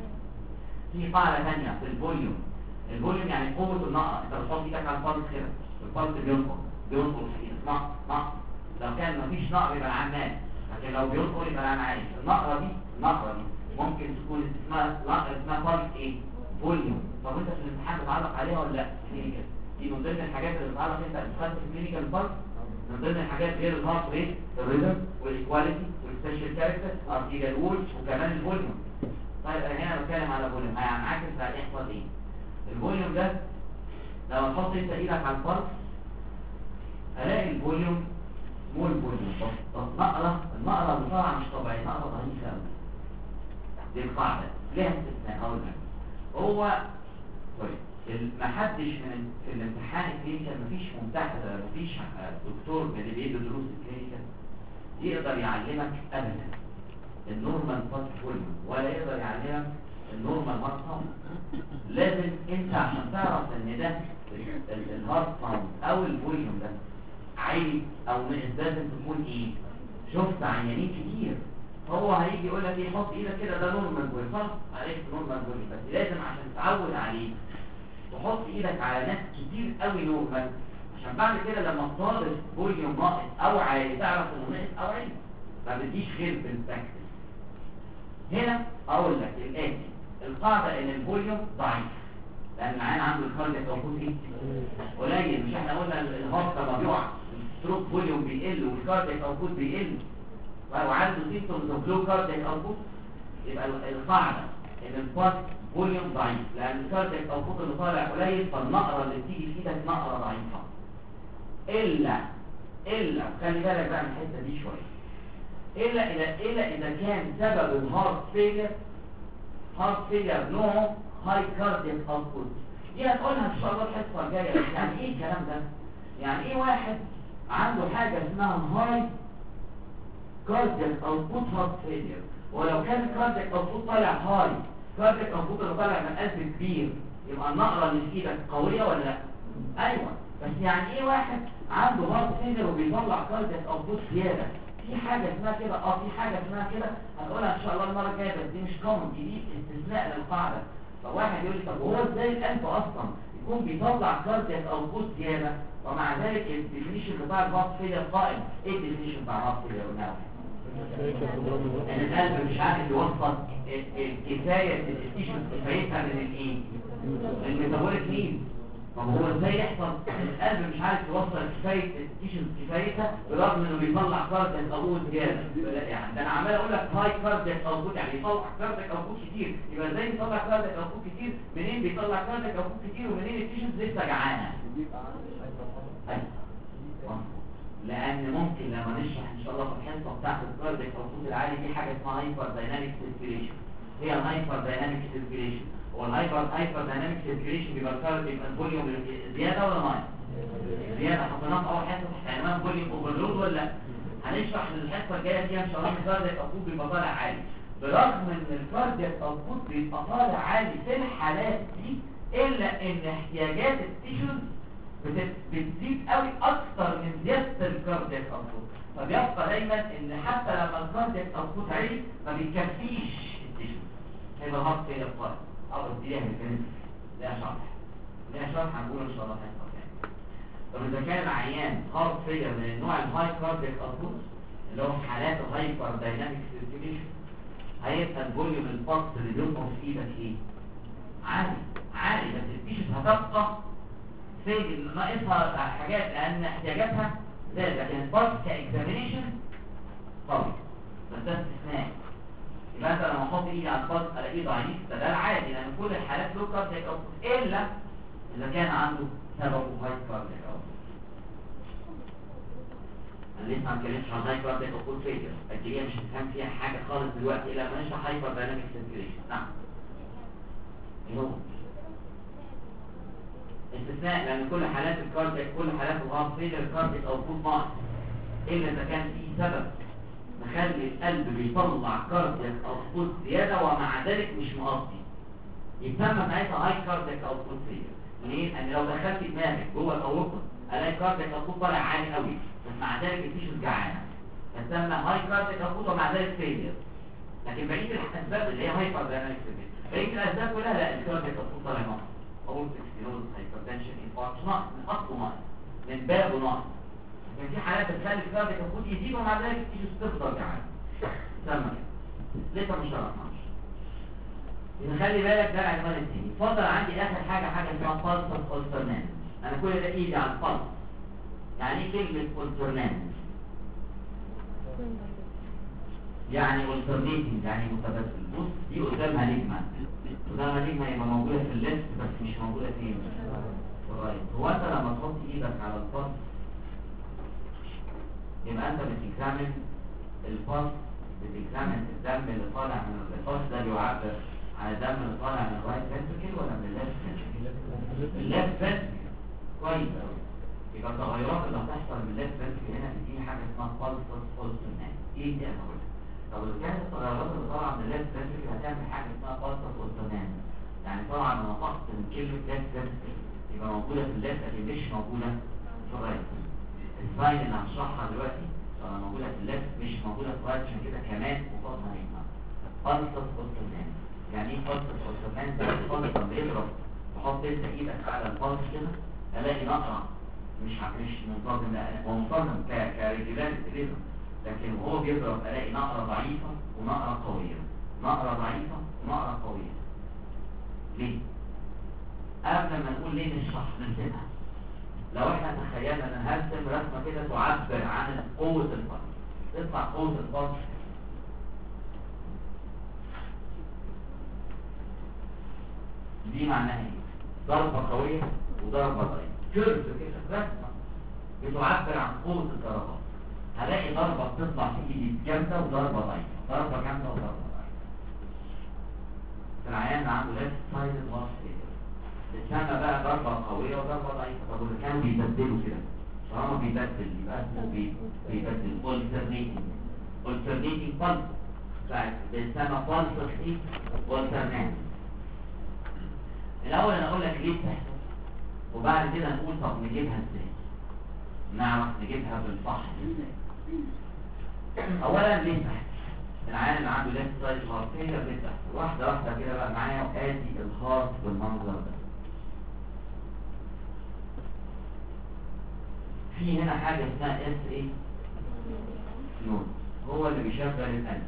في قاعده ثانيه في الفوليوم. الفوليوم يعني قوه النقره. انت بتحط ايدك على البلس كده، البلس بينقر في ايدك نقر. لو كان مفيش نقر يبقى العام مات، لكن لو بينقر يبقى العام عايش. النقره دي ممكن تكون اسمها بلس ايه؟ فوليوم. طب انت في الامتحان بتعلق عليها ولا لا؟ كلينيكال دي من ضمن الحاجات اللي بتعلق انت بتخش في كلينيكال بلس. من ضمن الحاجات غير الهارت ريت الريزم والايكواليتي والسبيشال كاركتر ارتيريال وول وكمان الفوليوم. طيب انا هنا بتكلم على فوليوم، هينعكس على يحصل ايه؟ الفوليوم ده لو تحط انت ايدك على البلس الاقي الفوليوم سمول فوليوم. بس النقره اللي طالعه مش طبيعيه، نقره ضعيفه قوي. دي القاعده ليها استثناء. اقول لك هو ما حدش في الامتحان الكلينيكال مفيش ممتحن مفيش دكتور من اللي بيدي دروس الكلينيكال يقدر يعلمك ابدا النورمال بلس فوليوم ولا يقدر يعلمك النورمال هارت ساوند. لازم انت عشان تعرف ان ده الهارت ساوند او الفوليوم ده عالي او مش، لازم تكون ايه؟ شفت عيانين كتير. هو هيجي يقول لك ايه؟ حط ايدك كده ده نورمال فوليوم، صح؟ عرفت نورمال فوليوم، بس لازم عشان تتعود عليه تحط ايدك على ناس كتير قوي نورمال عشان بعد كده لما تصادف فوليوم ناقص او عالي تعرف انه ناقص او عالي. ما بديش غير بالبراكتس. هنا اقول لك الاتي القاعده ان الفوليوم ضعيف لان العيان عنده الكاردياك اوتبوت ايه؟ قليل. مش احنا قلنا الهارت لما بيقع الستروك فوليوم بيقل والكاردياك اوتبوت بيقل وعنده سيمبتومز اوف لو كاردياك اوتبوت. يبقى القاعده ان البلس فوليوم ضعيف لان الكاردياك اوتبوت اللي طالع قليل، فالنقره اللي بتيجي في ايدك نقره ضعيفه. الا خلي بالك بقى من الحته دي شويه. الا اذا كان سبب الهارت فيلير نوعه هاي كاردياك اوتبوت. دي هنقولها ان شاء الله الحصه الجايه. يعني ايه الكلام ده؟ يعني ايه واحد عنده حاجه اسمها هاي كاردياك اوتبوت هارت فيلير، ولو كان الكاردياك اوتبوت طالع هاي كاردياك اوتبوت اللي طالع من قلب كبير يبقى النقره اللي في ايدك قويه ولا لا؟ ايوه. بس يعني ايه واحد عنده هارت فيلير وبيطلع كاردياك اوتبوت زياده؟ في حاجه اسمها كده، في حاجه اسمها كده هنقولها ان شاء الله المره الجايه، بس دي مش كومن، دي استثناء للقاعده. فواحد يقول لي طب هو ازاي القلب اصلا يكون بيطلع كاردياك اوتبوت زياده ومع ذلك الديفينيشن بتاع الهارت فيلير قائم؟ ايه الديفينيشن بتاع الهارت فيلير قلناه؟ ان القلب مش عارف يوصل كفايه التيشوز كفايتها من الايه؟ الميتابوليك نيد. طب هو ازاي يحصل القلب مش عارف يوصل كفايه التيشوز كفايتها برغم انه بيطلع كاردياك اوتبوت زياده؟ يعني ده انا عمال اقول لك هاي كاردياك اوتبوت يعني يطلع كاردياك اوتبوت كتير. يبقى ازاي بيطلع كاردياك اوتبوت كتير؟ منين بيطلع كاردياك اوتبوت كتير ومنين التيشوز لسه جعانه؟ لان ممكن لما نشرح ان شاء الله في الحصه بتاعت الكاردياك اوتبوت العالي دي حاجه اسمها هايبر دايناميك سيركيليشن. هي الهايبر دايناميك سيركيليشن. هو الهايبر دايناميك سيركيليشن بيبقى الفوليوم زياده ولا ناقص؟ زياده. حطيناها في اول حصه تحت عنوان فوليوم اوفرلود ولا؟ هنشرح الحصه الجايه فيها ان شاء الله الكاردياك اوتبوت بيبقى طالع عالي. برغم ان الكاردياك اوتبوت بيبقى طالع عالي في الحالات دي الا ان احتياجات التيشوز بتزيد قوي اكتر من زياده الكاردياك اوتبوت. فبيبقى دايما ان حتى لما الكاردياك اوتبوت عالي ما بيكفيش التيشوز. هيبقى الهارت فيلير قائم. دي ليها شرح هنقول ان شاء الله هيحصل يعني. طب اذا كان العيان هارت فيلير من النوع الهاي كاردياك اوتبوت اللي هو حالات الهايبر دايناميك سيركيليشن هيبقى الفوليوم البلس اللي بينقص في ايدك ايه؟ عالي بس التيشوز هتبقى ناقصها حاجات لان احتياجاتها زادت، لكن البلس كاكزامينيشن قوي بس ده استثناء. يبقى انت لما احط ايدي على البلس الاقيه ضعيف ده العادي لان كل الحالات له كاردياك اوتبوت الا اذا كان عنده سببه هاي كاردياك اوتبوت. انا لسه ما اتكلمتش عن هاي كاردياك اوتبوت فيلير، الجليه مش هتفهم فيها حاجه خالص دلوقتي الا لما نشرح هايبر دايناميك سيركيليشن. نعم ايه هو استثناء، لان كل حالات الكاردياك، كل حالات الهارت فيلير الكاردياك اوتبوت ناقص، الا اذا كان في سبب مخلي القلب بيطلع كاردياك اوتبوت زياده ومع ذلك مش مقضي، يسمى ساعتها هاي كاردياك اوتبوت فيلير. ليه؟ لان لو دخلت دماغك جوه الاورطه الاقي كاردياك اوتبوت طالع عالي قوي، بس مع ذلك التيشوز جعانه، فتسمى هاي كاردياك اوتبوت ومع ذلك فيلير. لكن بقيه الاسباب اللي هي هايبر دايناميك فيلير، بقيه الاسباب كلها لا، الكاردياك اوتبوت طالع ناقص، اورتيك ستينوز، هايبرتنشن، انفاركت، ناقص من اصله ناقص، من بابه ناقص. لكن في حالات بتخلي الكاردياك اوتبوت يزيد ومع ذلك التيشوز تفضل جعانه، تسمى كده. لسه مش شرحناش. خلي بالك ده العنوان الثاني. اتفضل عندي اخر حاجه اسمها بالس اولترنانس. انا كل ده ايدي على البلس. يعني ايه كلمه اولترنانس؟ يعني اولترنيتنج، يعني متبادل. بص دي قدامها نجمه، قدامها نجمه يبقى موجوده في الليفت بس مش موجوده فين؟ في الرايت. هو انت لما تحط ايدك على البلس يبقى انت بتكزامن البلس، بتكزامن الدم اللي طالع من البلس ده بيعبر على الدم اللي طالع من الرايت فنتركل ولا من الليفت فنتركل؟ الليفت فنتركل. كويس قوي. يبقى التغيرات اللي هتحصل من الليفت فنتركل هنا بتديني حاجه اسمها بالس اولترنانس. ايه دي انا هقولها؟ طب اذا كانت التغيرات اللي طالعه من الليفت فنتركل هتعمل حاجه اسمها بالس اولترنانس، يعني طالعه من نطاق من كلمه ليفت فنتركل يبقى موجوده في الليفت لكن مش موجوده في الرايت. الساين اللي هشرحها دلوقتي طالما موجوده في الليفت مش موجوده في الرايت، عشان كده كمان قصادها نجمه. بالس اولترنانس. يعني ايه بالس اولترنانس؟ ده البلس لما يضرب تحط انت ايدك على البلس كده الاقي نقره مش منتظم، لا هو منتظم كريجولار ريزم، لكن وهو بيضرب الاقي نقره ضعيفه ونقره قويه، نقره ضعيفه ونقره قويه. ليه؟ قبل ما نقول ليه نشرح نرسمها. لو احنا تخيلنا ان هرسم رسمه كده تعبر عن قوه البلس، تطلع قوه البلس دي معناها ايه؟ ضربة قوية وضربة ضعيفة، كيرف كده رسمة بتعبر عن قوة الضربات. هلاقي ضربة بتطلع في ايدي جامدة وضربة ضعيفة، ضربة جامدة وضربة ضعيفة. في العيان اللي عنده ليفت سايد هارت فيلير بتسمى بقى ضربة قوية وضربة ضعيفة. طب واذا كانوا بيبدلوا كده، طالما بيبدل يبقى اسمه بيبدل alternating pulse، بتسمى pulse ايه؟ alternate. الاول انا اقول لك ليه بتحصل وبعد كده نقول طب نجيبها ازاي، نعرف نجيبها بالفحص ازاي. اولا ليه بتحصل؟ العيان اللي عنده ليفت سايد هارت فيلير ليه بتحصل؟ واحده واحده كده بقى معايا، وادي الهارت بالمنظر ده. في هنا حاجه اسمها اس ايه نود، هو اللي بيشغل القلب.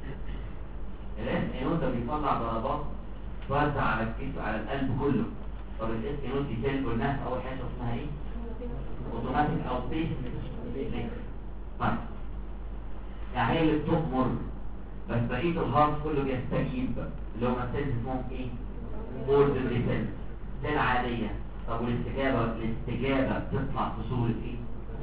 الاس نود ده بيطلع ضربات توزع على الكتف على القلب كله. طب الاس نود دي تاني قلناها اول حاجه اسمها ايه؟ اوتوماتيك او بيس ميكس. طيب يعني هي اللي بتؤمر، بس بقيه الهارت كله بيستجيب، اللي هو مثلا اسمهم ايه؟ اوردر ريسيل، دي العاديه. طب والاستجابه بتطلع في صوره ايه؟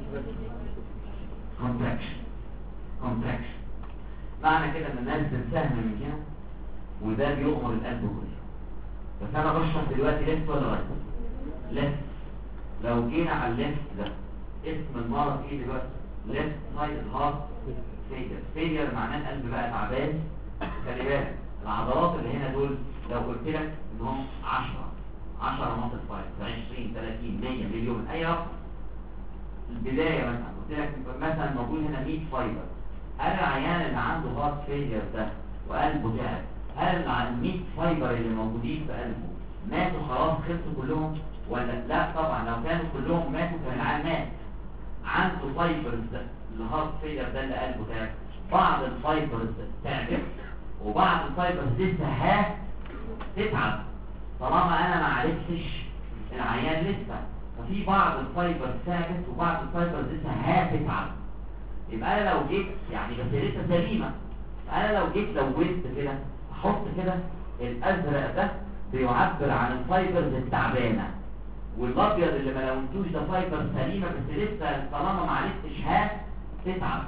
كونتراكشن. معنى كده ان الناس بتسهم من هنا وده بيؤمر القلب كله. بس انا بشرح دلوقتي ليفت ولا رايت؟ ليفت. لو جينا على الليفت ده اسم المرض ايه دلوقتي؟ ليفت سايد هارت فيلير. معناه القلب بقى تعبان. خلي بالك العضلات اللي هنا دول لو قلت لك انهم 10 مناطق فايت 20 30 100 مليون اي رقم، البدايه مثلا قلت لك مثلا موجود هنا 100 فايبر، هل العيان اللي عنده هارت فيلير ده وقلبه تعب، هل ال 100 فايبر اللي موجودين في قلبه ماتوا خلاص خلصوا كلهم ولا لا؟ طبعا لو كانوا كلهم ماتوا كان العيان مات. عنده فايبرز ده الهارت فيلير ده اللي قلبه تعب، بعض الفايبرز تعبت وبعض الفايبرز لسه تتعب طالما انا ما عرفتش العيان لسه، ففي بعض الفايبرز تعبت وبعض الفايبرز لسه هتتعب. يبقى انا لو جيت يعني بس لسه سليمه، انا لو جيت لونت كده احط كده الازرق ده بيعبر عن الفايبرز التعبانه، والابيض اللي ما لونتوش ده فايبر سليمه بس لسه طالما ما عرفتش تتعب.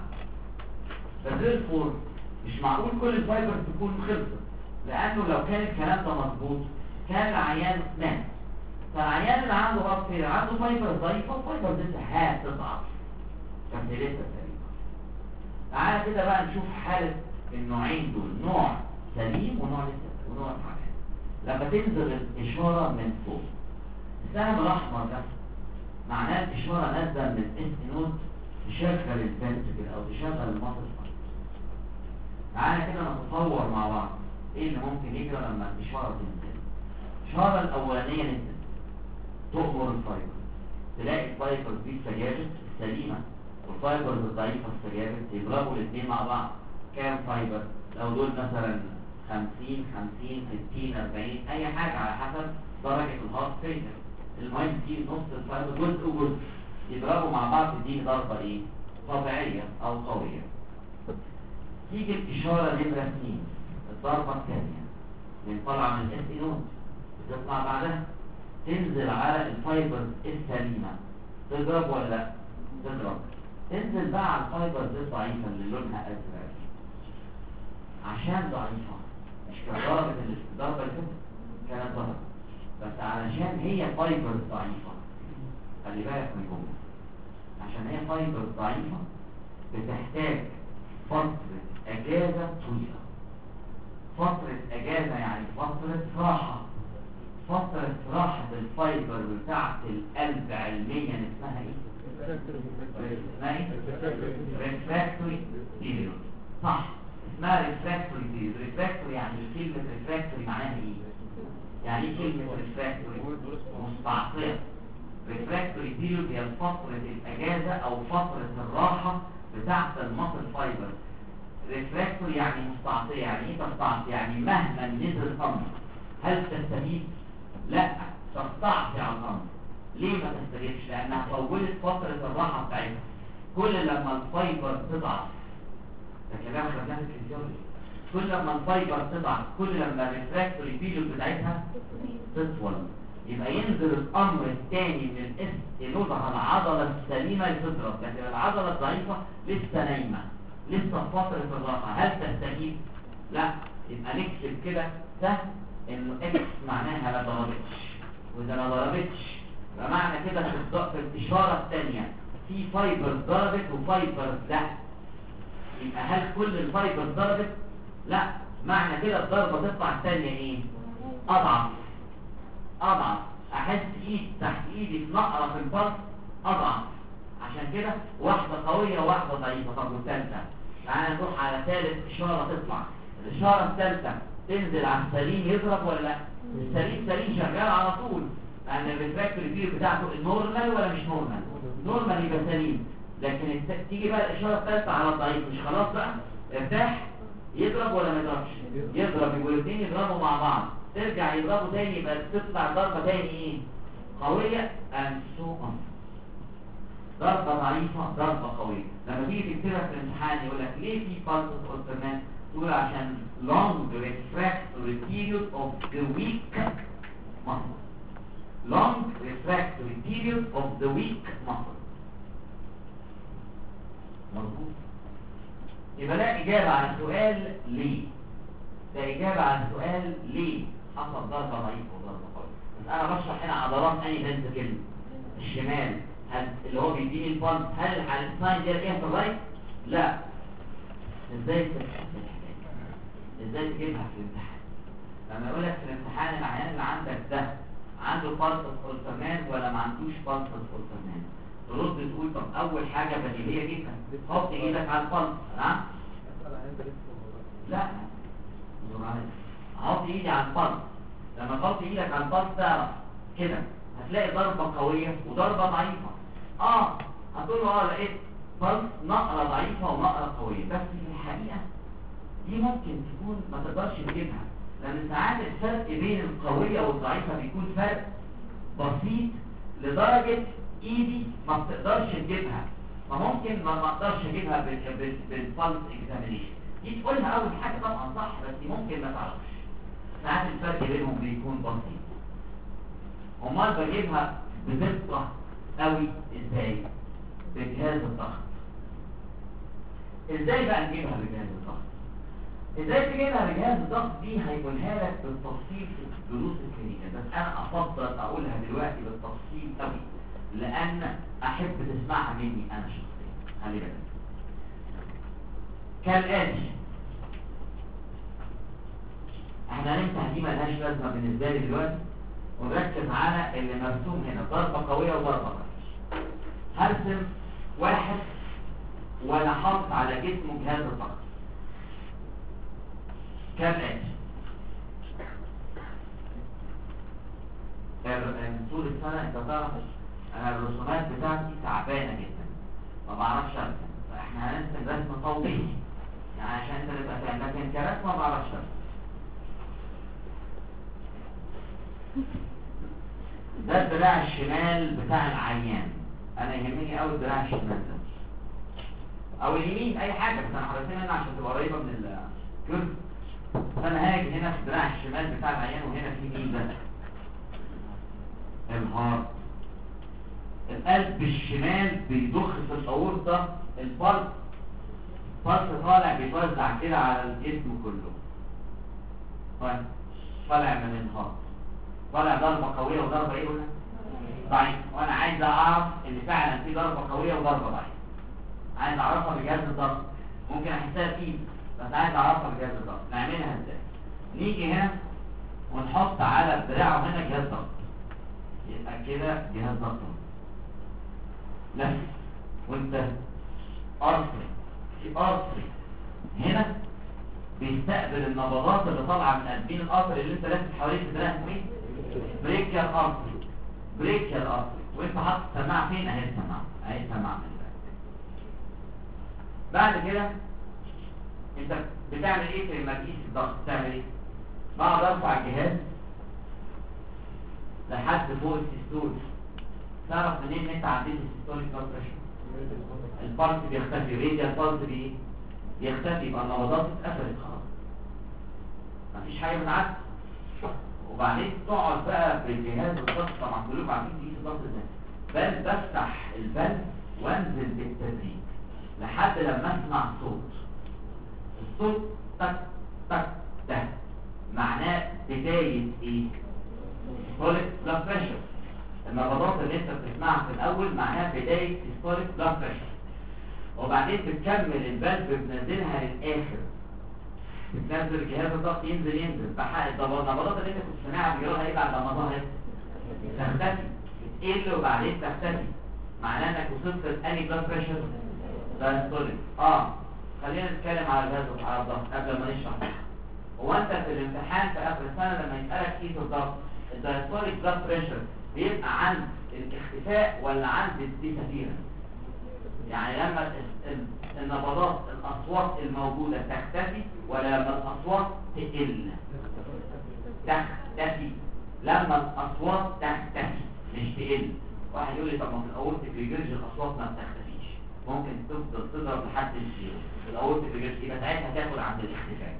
فالريفور مش معقول كل الفايبر تكون خلصت، لانه لو كان الكلام ده مظبوط كان العيان مات. فالعيان اللي عنده هارت فيلر عنده فايبر ضعيفه وفايبر لسه هتضعف كانت لسه سليمه. تعالى كده بقى نشوف حاله النوعين دول، نوع سليم ونوع لسه ونوع تعبان. لما تنزل الاشاره من فوق السهم الاحمر ده معناه الاشاره نازله من الاس نود تشغل الفنتركل او تشغل المصل. تعالى كده نتصور مع بعض ايه اللي ممكن يجرى لما الاشاره تنزل. الاشاره الاولانيه نزلت تؤمر الفايبر، تلاقي الفايبر دي استجابت السليمه والفايبرز الضعيفه استجابت، يضربوا الاثنين مع بعض. كام فايبر؟ لو دول مثلا 50 50 60 40 اي حاجه على حسب درجه الهارت فيلر. المهم دي نص الفايبر جزء وجزء يضربوا مع بعض تديني ضربه ايه؟ طبيعيه او قويه. تيجي الاشاره نمره 2 الضربه الثانيه من طالعه من الاس نود بتطلع بعدها تنزل على الفايبرز السليمه، تضرب ولا لا؟ تضرب. تنزل بقى على الفايبرز الضعيفه اللي لونها ازرق عشان ضعيفه، مش كضربه الضربه اللي فاتت كانت ضربه، بس علشان هي فايبرز ضعيفه. خلي بالك من الجمله، عشان هي فايبرز ضعيفه بتحتاج فتره اجازه طويله. فتره اجازه يعني فتره راحه. فترة راحة الفايبر بتاعت القلب علميا اسمها ايه؟ اسمها ايه؟ ريفراكتوري بيريود. صح، اسمها ريفراكتوري بيريود. ريفراكتوري يعني كلمة ريفراكتوري معناها ايه؟ يعني ايه كلمة ريفراكتوري؟ مستعصية. ريفراكتوري بيريود هي فترة الأجازة أو فترة الراحة بتاعت المصل فايبر. ريفراكتوري يعني مستعصية. يعني ايه تستعصي؟ يعني مهما نزل الأمر هل تستفيد؟ لا، تستعصي على الامر. ليه ما تستجيبش؟ لانها طولت فتره الراحه بتاعتها. كل لما الفايبر تضعف، ده كلام خدناه في الفيزيولوجي، كل لما الفايبر تضعف كل لما الريفراكتوري بيريود بتاعتها تطول، يبقى ينزل الامر الثاني من الاس نود على العضله السليمه تضرب، لكن العضله الضعيفه لسه نايمه، لسه في فتره الراحه. هل تستجيب؟ لا. يبقى نكتب كده سهل انه اكس معناها ما ضربتش، واذا ما ضربتش فمعنى كده في الاشاره الثانيه في فايبر ضربت وفايبر لا. يبقى هل كل الفايبر ضربت؟ لا. معنى كده الضربه تطلع الثانيه ايه؟ اضعف. اضعف. احس ايد تحت ايدي في نقره في البلس اضعف. عشان كده واحده قويه وواحده ضعيفه. طب والثالثه؟ تعالى نروح على ثالث اشاره تطلع. الاشاره الثالثه تنزل على السليم يضرب ولا لا؟ السليم سليم شغال على طول، لان الريفراكتوري بير بتاعته نورمال ولا مش نورمال؟ نورمال يبقى سليم. لكن تيجي بقى الاشاره الثالثه على الضعيف، مش خلاص بقى ارتاح؟ يضرب ولا ما يضربش؟ يضرب. يبقوا الاثنين يضربوا مع بعض، ترجع يضربوا تاني، يبقى تطلع ضربه تاني ايه؟ قويه and so on. ضربه ضعيفه ضربه قويه. لما تيجي تكتبها في الامتحان يقول لك ليه في pulses alternate؟ تقول عشان long refractory period of the weak muscle. long refractory period of the weak muscle. مظبوط. يبقى ده إجابة على السؤال ليه. ده إجابة على السؤال ليه حصل ضربة ضعيفة وضربة قوية. بس أنا بشرح هنا عضلات أي فنتركل الشمال. هل اللي هو بيديني البلس هل الساين دي ايه في الرايت؟ لا. ازاي ازاي تجيبها في الامتحان؟ لما يقول لك في الامتحان العيان اللي عندك ده عنده بالس اولترنان ولا ما عندوش بالس اولترنان، ترد تقول طب اول حاجه بديهيه جدا حط ايدك على البلس. نعم؟ لا احط ايدي على البلس. لما تحط ايدك على البلس تعرف كده هتلاقي ضربه قويه وضربه ضعيفه. هتقول له لقيت بلس نقره ضعيفه ونقره قويه، بس في الحقيقه دي ممكن تكون ما تقدرش تجيبها، لان ساعات الفرق بين القويه والضعيفه بيكون فرق بسيط لدرجه ايدي ما بتقدرش تجيبها، فممكن ما اقدرش اجيبها بالبلس اكزامينيشن. دي تقولها اول حاجه طبعا صح، بس ممكن ما تعرفش. ساعات الفرق بينهم بيكون بسيط. امال بجيبها بدقه قوي ازاي؟ بجهاز الضغط. ازاي بقى نجيبها بجهاز الضغط؟ ازاي تجيبها بجهاز الضغط دي هيقولها لك بالتفصيل في الدروس الكلينيكيه، بس انا افضل اقولها دلوقتي بالتفصيل قوي لان احب تسمعها مني انا شخصيا. خلي بالك كالاتي، احنا هنمسح دي ملهاش لازمه بالنسبه لي دلوقتي ونركز على اللي مرسوم هنا، ضربه قويه وضربه ضعيفه. هرسم واحد وانا حاطط على جسمه جهاز الضغط كالاتي. طول السنه انت تعرف انا الرسومات بتاعتي تعبانه جدا ما بعرفش ارسم، فاحنا هنرسم رسم توضيحي يعني عشان انت تبقى فاهم، لكن كرسمه ما بعرفش ارسم. ده الدراع الشمال بتاع العيان، انا يهمني قوي الدراع الشمال ده او اليمين اي حاجه، بس انا هرسمها هنا عشان تبقى قريبه من الكيرف. فانا هاجي هنا في الدراع الشمال بتاع العيان وهنا في مين ده؟ الهارت. القلب الشمال بيضخ في الاورطه، البلس طالع بيتوزع كده على الجسم كله. طيب طالع من الهارت، طالع ضربه قويه وضربه ايه قلنا؟ ضعيفه. وانا عايز اعرف ان فعلا في ضربه قويه وضربه ضعيفه، عايز اعرفها بجهاز الضغط. ممكن احسها فيه بس عايز اعرفها بجهاز الضغط. نعملها ازاي؟ نيجي هنا ونحط على دراعه هنا جهاز ضغط، يبقى كده جهاز ضغط لف وانت ارسل في ارسل هنا بيستقبل النبضات اللي طالعه من قلبين الارسل اللي انت لافف حواليه في دراعك. مين؟ بريكيال ارسل، بريكيال ارسل. وانت حاطط السماعه فين؟ اهي السماعه، اهي السماعه. بعد كده انت بتعمل ايه في لما تقيس الضغط؟ بتعمل ايه؟ بقعد ارفع الجهاز لحد فوق السيستول. تعرف منين ان انت عديت السيستوليك بلاد بريشر؟ البلس بيختفي، ريديال بلس بيختفي، يبقى النبضات اتقفلت خلاص، مفيش حاجه بتعدي. وبعدين تقعد بقى بالجهاز الضغط، طبعا كلكم عارفين تقيس الضغط ازاي. بل بفتح البلس وانزل بالتدريج لحد لما اسمع صوت. الصوت تك تك ده معناه بداية ايه؟ systolic blood pressure. النبضات اللي انت بتسمعها في الاول معناها بداية systolic blood pressure. وبعدين بتكمل البلب بنزلها للاخر، بتنزل جهاز الضغط ينزل بحق النبضات اللي انت كنت سامعها بيجرالها ايه بعد ما ظهرت؟ تختفي، بتقل وبعدين تختفي، معناه انك وصلت لاني بلاد بريشر دايستوليك. خلينا نتكلم على جهاز على الضغط قبل ما نشرح. هو انت في الامتحان في اخر السنه لما يسالك قيس الضغط، الدايستوليك بلاد بريشر بيبقى عند الاختفاء ولا عند الديسابيرنس؟ يعني لما النبضات الاصوات الموجوده تختفي ولا لما الاصوات تقل؟ تختفي لما الاصوات تختفي مش تقل. واحد يقول لي طب ما في الاورتيك ريجرج الاصوات ما بتختفيش، ممكن تفضل تضرب لحد الزيرو في الاورتيك ريجرج، يبقى ساعتها تاخد عند الاختفاء،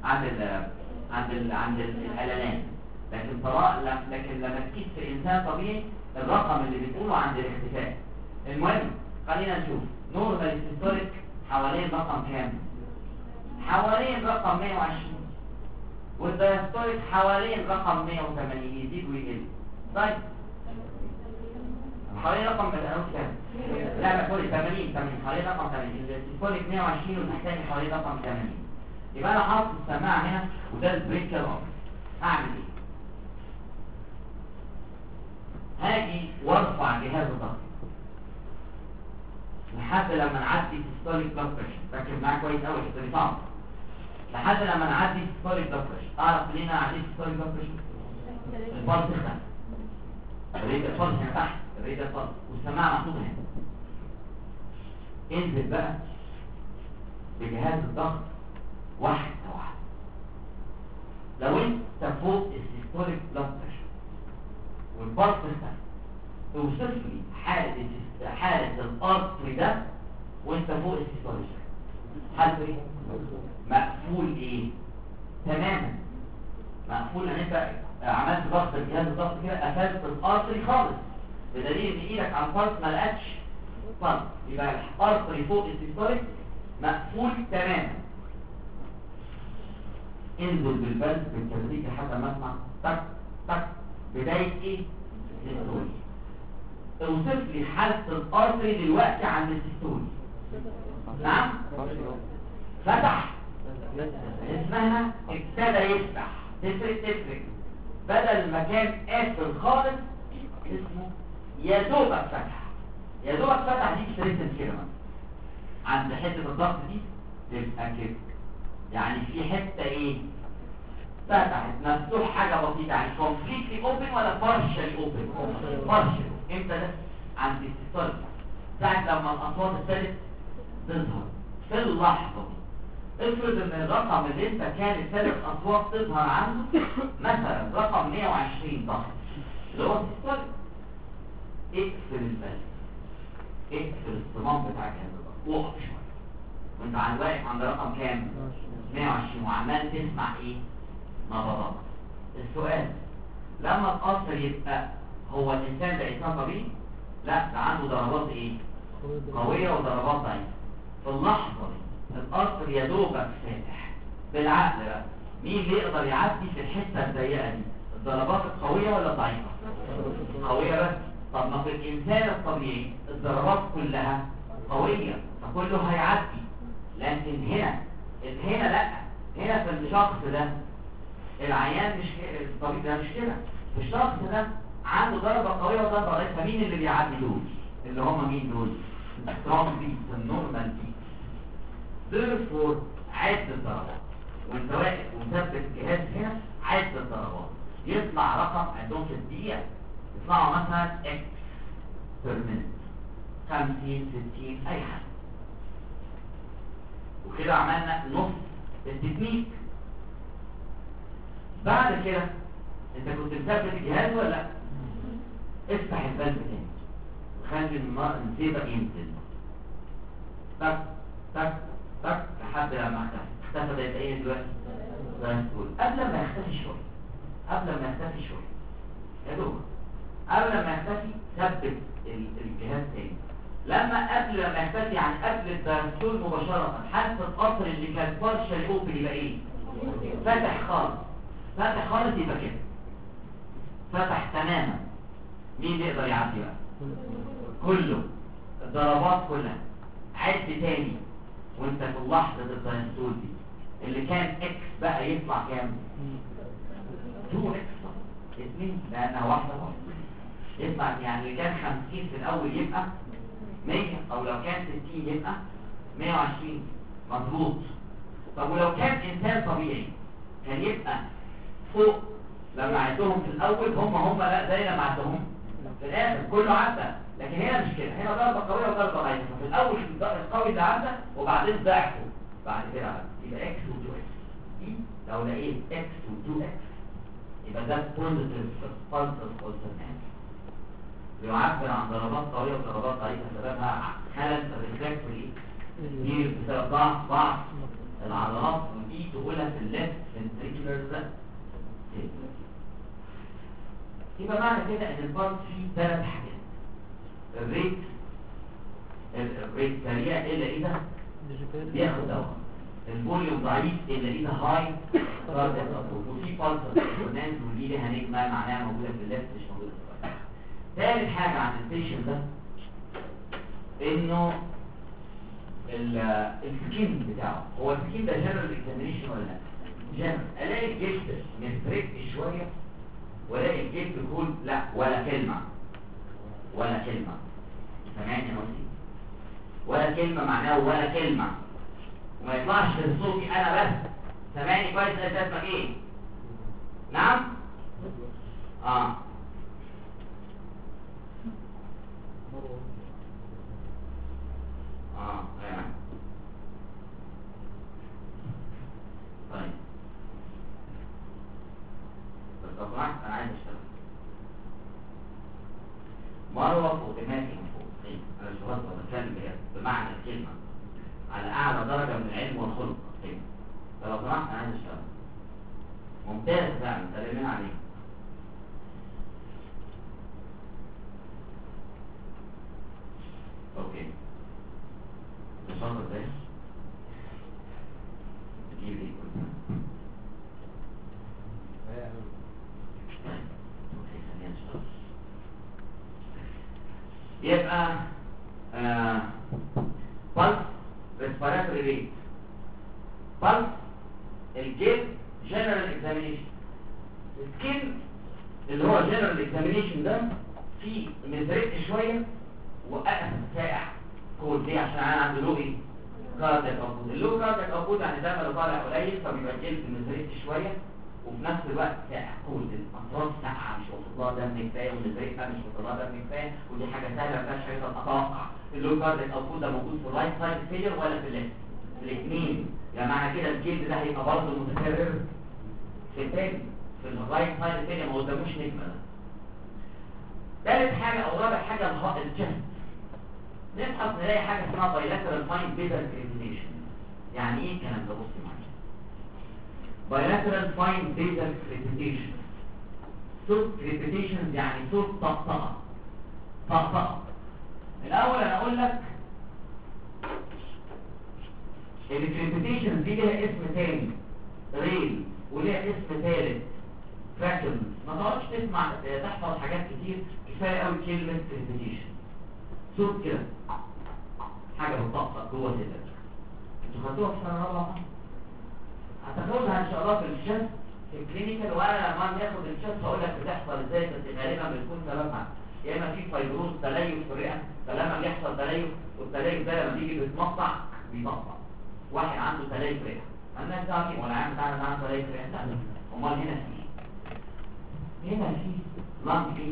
عند الالالان. لكن لما تقيس في انسان طبيعي الرقم اللي بتقوله عند الاختفاء. المهم خلينا نشوف نورمال سيستوليك حوالين رقم كام؟ حوالين رقم 120. والدايستوليك حوالين رقم 180، يزيد ويقل. طيب حوالين رقم كام؟ لا سوري 80 حوالين رقم 80. السيستوليك 120 والتحتاني حوالين رقم 80. يبقى انا حاطط السماعه هنا وده البريكر اوف. هعمل ايه؟ هاجي وارفع جهاز الضغط لحد لما نعدي السيستوليك بلاد بريشر. ركز معايا كويس قوي الحته دي صعبه. لحد لما نعدي السيستوليك بلاد بريشر. اعرف منين انا عديت السيستوليك بلاد بريشر؟ البلس اختفى، الريد البلس هنا تحت، الريد البلس والسماعه محطوطه هنا. انزل بقى بجهاز الضغط واحده واحده. لو انت فوق السيستوليك بلاد بريشر والبلس اختفى، توصف لي حالة الارتري ده وانت فوق السيستوليك. حالته ايه؟ مقفول ايه؟ تماما مقفول. ان انت عملت ضغط الجهاز الضغط كده قفلت الارتري خالص، بدليل ان ايدك على البلس ما لقتش بلس. يبقى الارتري فوق السيستوليك مقفول تماما. انزل بالبلد بالتدريج لحد ما اسمع تك تك بداية ايه؟ سيستولي. اوصف لي حالة الارتري دلوقتي عند السيستولي. نعم؟ فتح، اسمها ابتدى يفتح. تفرق بدل ما كان قافل خالص اسمه يا دوبك فتح. يا دوبك فتح دي بترسم كده عند حته الضغط دي تبقى كده، يعني في حته ايه فتحت مفتوح حاجه بسيطه، يعني كومبليتلي اوبن ولا بارشلي اوبن؟ بارشلي. امتى ده؟ عند السيستول، ساعه لما الاصوات ابتدت تظهر في اللحظه دي. افرض ان الرقم اللي انت كانت ابتدت اصوات تظهر عنده مثلا رقم 120 ضغط اللي هو السيستول، اقفل البلد، اقفل الصمام بتاع الجهاز الضغط، وقف شويه وانت واقف عند رقم كام؟ 120 وعمال تسمع ايه؟ نبضات. السؤال، لما القصر يبقى هو الانسان ده انسان طبيعي؟ لا، ده عنده ضربات ايه؟ قويه وضربات ضعيفه. في اللحظه دي القصر يا دوبك فاتح. بالعقل بقى مين اللي يقدر يعدي في الحته الضيقه دي؟ الضربات القويه ولا الضعيفه؟ قويه بس. طب ما في الانسان الطبيعي الضربات كلها قويه فكله هيعدي، لكن هنا لا، هنا في الشخص ده العيان مش الطبيب ده مش كده، في الشخص ده عنده ضربه قويه وضربه ضعيفه. مين اللي بيعدي دول؟ اللي هم مين دول؟ السترونج بيت، النورمال بيت. therefore عد الضربات وانت واقف ومثبت الجهاز هنا، عد الضربات يطلع رقم عندهم في الدقيقه، يطلعوا مثلا اكس بير مينت، 50 60 اي حاجه، وكده عملنا نص التكنيك. بعد كده انت كنت مثبت الجهاز ولا لا؟ افتح البلب تاني وخلي النسيبه ينزل تك تك تك لحد لما اختفى. ده يبقى ايه دلوقتي؟ قبل ما يختفي شويه يا دوب قبل ما يختفي ثبت الجهاز تاني. قبل ما يختفي يعني قبل الدرسول مباشره، حتى القطر اللي كان بارشل اوبن يبقى ايه؟ فتح خالص يبقى كده فتح تماما. مين اللي يقدر يعدي بقى؟ كله، الضربات كلها. عد تاني وانت في لحظه الدرسول دي اللي كان اكس بقى يطلع كام؟ 2 اكس، 2 لانها واحده يطلع، يعني اللي كان 50 في الاول يبقى 100، او لو كان 60 يبقى 120. مظبوط. طب ولو كان انسان طبيعي كان يبقى فوق لما عدهم في الاول هم لا زي لما عدهم في الاخر كله عدى. لكن هنا مش كده، هنا ضربه قويه وضربه ضعيفه، ففي الاول القوي اللي عدى وبعدين ضعفه بعد كده عدى، يبقى اكس و2 اكس. دي لو لقيت اكس و2 اكس يبقى ده بوزيتيف بالس الترنات، بيعبر عن ضربات قويه وضربات ضعيفه سببها خلل الريفلكتوري دي بسبب ضعف العضلات، ودي تقولها في الليفت فنتريكولار. يبقى معنى كده ان البلس فيه 3 حاجات: الريت سريع الا اذا بياخد دواء، الفوليوم ضعيف الا اذا هاي كاردياك ابروت، وفي بلس الناس ودي ليها نجمه معناها موجوده في الليفت مش موجوده في الرايت. ثالث حاجه عن البيشنت ده انه السكين بتاعه، هو السكين ده جنرال اكزامينيشن ولا لا؟ جنرال. الاقي الجلد مفرق شويه والاقي الجلد يقول لا ولا كلمه سامعني يا نصي؟ ولا كلمه معناه ولا كلمه، وما يطلعش في صوتي انا بس. سامعني كويس؟ انت اسمك ايه؟ نعم؟ ايوه. طيب بس لو سمحت انا عايز اشتغل مروه فوق دماغي من فوق. انا مش بهزر، بتكلم بجد بمعنى الكلمه على اعلى درجه من العلم والخلق. فلو سمحت انا عايز اشتغل. ممتاز فعلا، سلمين عليك. اوكي شاطر ازاي؟ يبقى pulse respiratory rate pulse الجلد general examination السكين اللي هو general examination ده فيه مزرق شوية وقف ساقع كود ليه عشان انا عنده له ايه كاردياك اوتبوت اللو كاردياك اوتبوت يعني دم اللي طالع قليل فبيبقى الجلد مزرق شوية وفي نفس الوقت ساقع كود الاطراف ساقعة مش واصل لها دم كفاية والمزرق بقى مش واصل لها دم كفاية ودي حاجة سهلة ما فيهاش حاجة اتوقع اللو كاردياك اوتبوت ده موجود في الرايت سايد فيلر ولا في الليفت الاثنين يعني معنى كده الجلد ده هيبقى برضه متكرر في الثاني في الرايت سايد الثاني ما قداموش نجمه ده. ثالث حاجه او رابع حاجه الجست نبحث نلاقي حاجه اسمها بايلاترال فاين بيزل كريبيتيشن. يعني ايه الكلام ده؟ بص معايا بايلاترال فاين بيزل كريبيتيشن صوت كريبيتيشن يعني صوت طقطقه طقطقه. الاول انا اقول لك الكريبيتيشن دي ليها اسم تاني ريل وليها اسم ثالث فاكر ما تقعدش تسمع تحفظ حاجات كتير كفايه قوي كلمه كريبيتيشن صوت كده حاجه بتطقطق جوه صدرك. انتوا خدتوها في سنه رابعه هتاخدها ان شاء الله في الشست في الكلينيكال وانا لما ناخد الشست هقول لك بتحصل ازاي بس غالبا بتكون سببها يا اما في فيبروز تليف في الرئه فلما بيحصل تليف والتليف ده لما بيجي بيتمطع بيطقطق. واحد عنده تليف رئه الناس تعرفين ولا عام بتاعنا عنده تليف رئه لا امال هنا في لانج ايه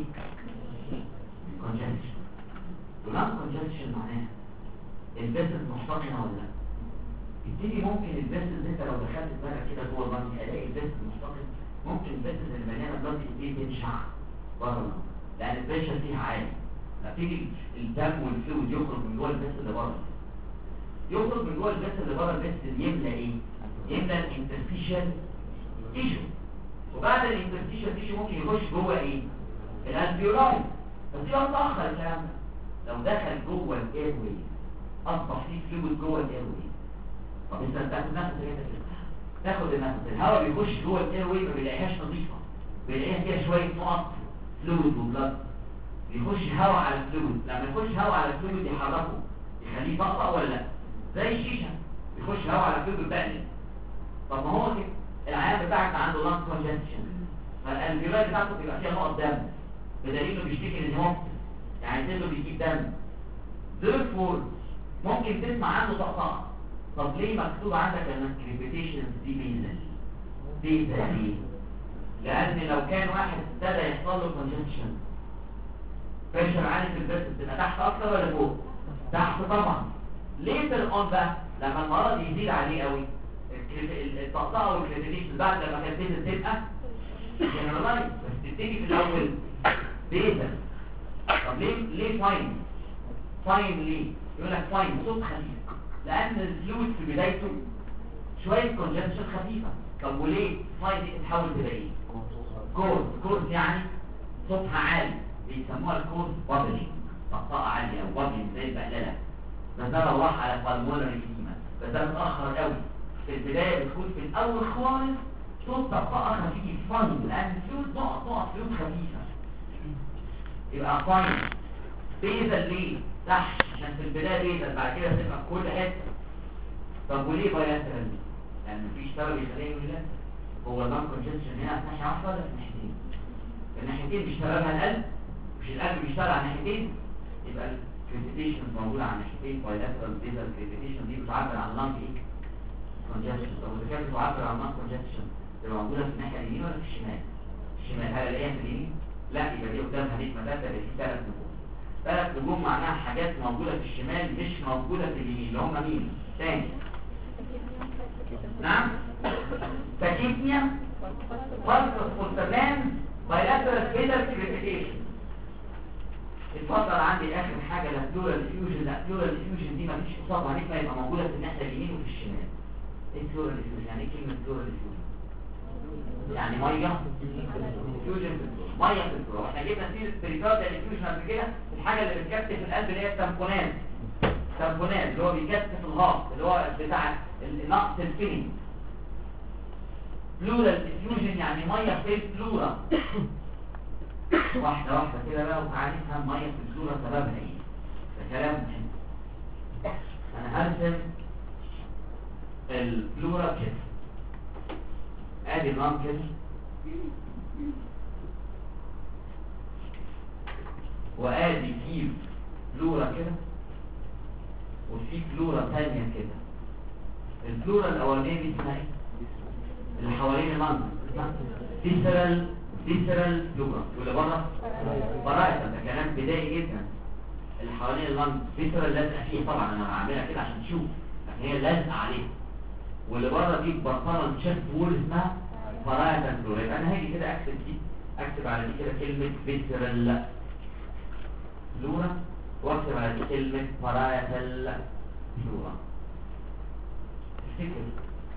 كونجكشن ولانج كونجكشن معناها الفيسل محتقنه ولا لا. يبتدي ممكن الفيسل انت لو دخلت دماغك كده جوه اللانج الاقي الفيسل محتقن ممكن الفيسل اللي مليانه بلاد دي تنشع بره اللانج لان البريشر فيها عالي فتيجي الدم والفلويد يخرج من جوه الفيسل اللي بره يخرج من جوه الفيسل اللي بره الفيسل يملى ايه؟ يملى الانترستيشال تيشو وبعد الانترستيشال تيشو ممكن يخش جوه ايه؟ الالفيولاي بس يبقى متاخر الكلام ده لو دخل جوه الايروي اصبح فيه فلويد جوه الايروي. طب انت تاخد نفس تاخد النفس الهواء بيخش جوه الايروي ما بيلاقيهاش نظيفه بيلاقيها فيها شويه نقط فلويد وبلاد بيخش هواء على الفلويد لما يخش هواء على الفلويد يحركه يخليه طقطق ولا لا زي الشيشه بيخش هواء على الفلويد بيبقلل. طب ما هو كده العيان بتاعك عنده لانج كونجكشن فالالفيولاي بتاعته بيبقى فيها نقط دم بدليل انه بيشتكي ان هو يعني صدره بيجيب دم therefore ممكن تسمع عنده طقطقه. طب ليه مكتوب عندك ان الكريبيتيشن دي بيزل ليه؟ لان لو كان واحد ابتدى يحصل له كونجكشن بريشر عالي في البريست تبقى تحت اكتر ولا فوق؟ تحت طبعا. ليتر اون بقى لما المرض يزيد عليه قوي الطقطقه والكريبيتيشن بعد لما كانت تبقى جنرالايز بس تبتدي في الاول بيزل. طب ليه فاين ليه؟ يقول لك فاين صوت خفيف لان الفلويد في بدايته شويه كونجكشن خفيفه. طب وليه فاين دي تتحول تبقى ايه؟ كورس يعني صوتها عالي بيسموها الكورس بابلينج طقطقه عاليه او بابلينج زي البقلاله. بس ده لو راح على بالمونري ايديما بس ده متاخر قوي في البدايه بتكون في الاول خالص صوت طقطقه خفيف فاين لان الفلويد نقط فلويد خفيفه يبقى فاين. بيزل ليه؟ تحت عشان في البدايه بيزل بعد كده تبقى في كل حته. طب وليه بايلاترال؟ لان مفيش سبب يخليه يقول هو اللانج كونجكشن هنا في ناحيه واحده ولا في ناحيتين؟ في الناحيتين بيشتغلها القلب مش القلب بيشتغل على الناحيتين يبقى الكريبيتيشن موجوده على الناحيتين. بايلاترال بيزل كريبيتيشن دي بتعبر عن اللانج ايه؟ كونجكشن. طب واذا كانت بتعبر عن اللانج كونجكشن تبقى موجوده في الناحيه اليمين ولا في الشمال؟ الشمال. هل الاقيها في اليمين؟ لا يبقى دي قدامها نجمه ثالثه اللي في 3 نجوم. 3 نجوم معناها حاجات موجوده في الشمال مش موجوده في اليمين اللي هم مين؟ تاني نعم تاكيتنيا فالكس فولتمان بايلاترال بيزل كريبيتيشن. اتفضل عندي اخر حاجه لا بلورال فيوجن. لا بلورال فيوجن دي مفيش قصادها نجمه يبقى موجوده في الناحيه اليمين وفي الشمال. ايه بلورال فيوجن؟ يعني ايه كلمه بلورال فيوجن؟ يعني ميه فيوجن ميه في الفلور. احنا جبنا سيره بريكارديال فيوجن قبل كده الحاجه اللي بتكتف القلب اللي هي التامبونات اللي هو بيكتف الهارت اللي هو بتاع نقص الفيلم. بلورال فيوجن يعني ميه في الفلورا. واحده كده بقى وتعالى نفهم ميه في الفلورا سببها ايه. ده كلام مهم. انا هرسم البلورا كده، ادي اللنج كده، وادي في بلورا كده، وفي بلورا ثانيه كده. البلورا الاولانيه دي اسمها ايه؟ اللي حوالين اللنج اسمها فيسرال بلورا، واللي بره برايتال. ده كلام بدائي جدا. اللي حوالين اللنج فيسرال لازقه فيه، طبعا انا هعملها كده عشان تشوف، لكن هي لازقه عليه. واللي بره دي برطانه تشيست وول اسمها برايتال بلورا. يبقى انا هاجي كده اكتب على دي كده كلمه فيسرال بلورا، واكتب على دي كلمه برايتال بلورا. تفتكر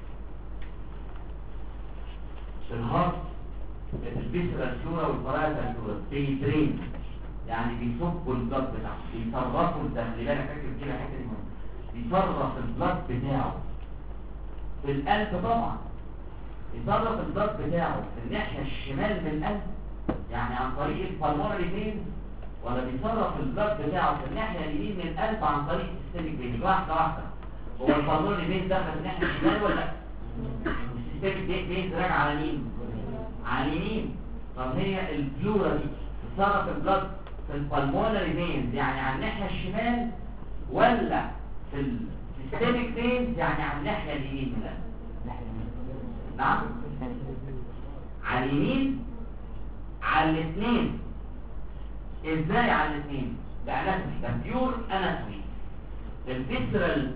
الهارت الفيسرال بلورا والبرايتال بلورا بيدرين، يعني بيصبوا البلد بتاعه، بيصرفوا الدم. خلي بالك فاكر كده الحته دي مهمه، بيصرف البلد بتاعه في القلب. طبعا يصرف البلد بتاعه في الناحيه الشمال من القلب، يعني عن طريق البلمونري فين، ولا بيصرف البلد بتاعه في الناحيه اليمين من القلب عن طريق السيستميك فين؟ واحده واحده. هو البلمونري فين دخل في الناحيه الشمال ولا لا؟ السيستميك فين راجع على مين؟ على اليمين. طب هي البلورا دي بتصرف البلد في البلمونري فين يعني على الناحيه الشمال، ولا في السيستميك فين يعني على الناحيه اليمين من القلب؟ نعم، على اليمين، على الاثنين. ازاي على الاثنين؟ ده اناتومي، ده بيور اناتومي. الفيسرال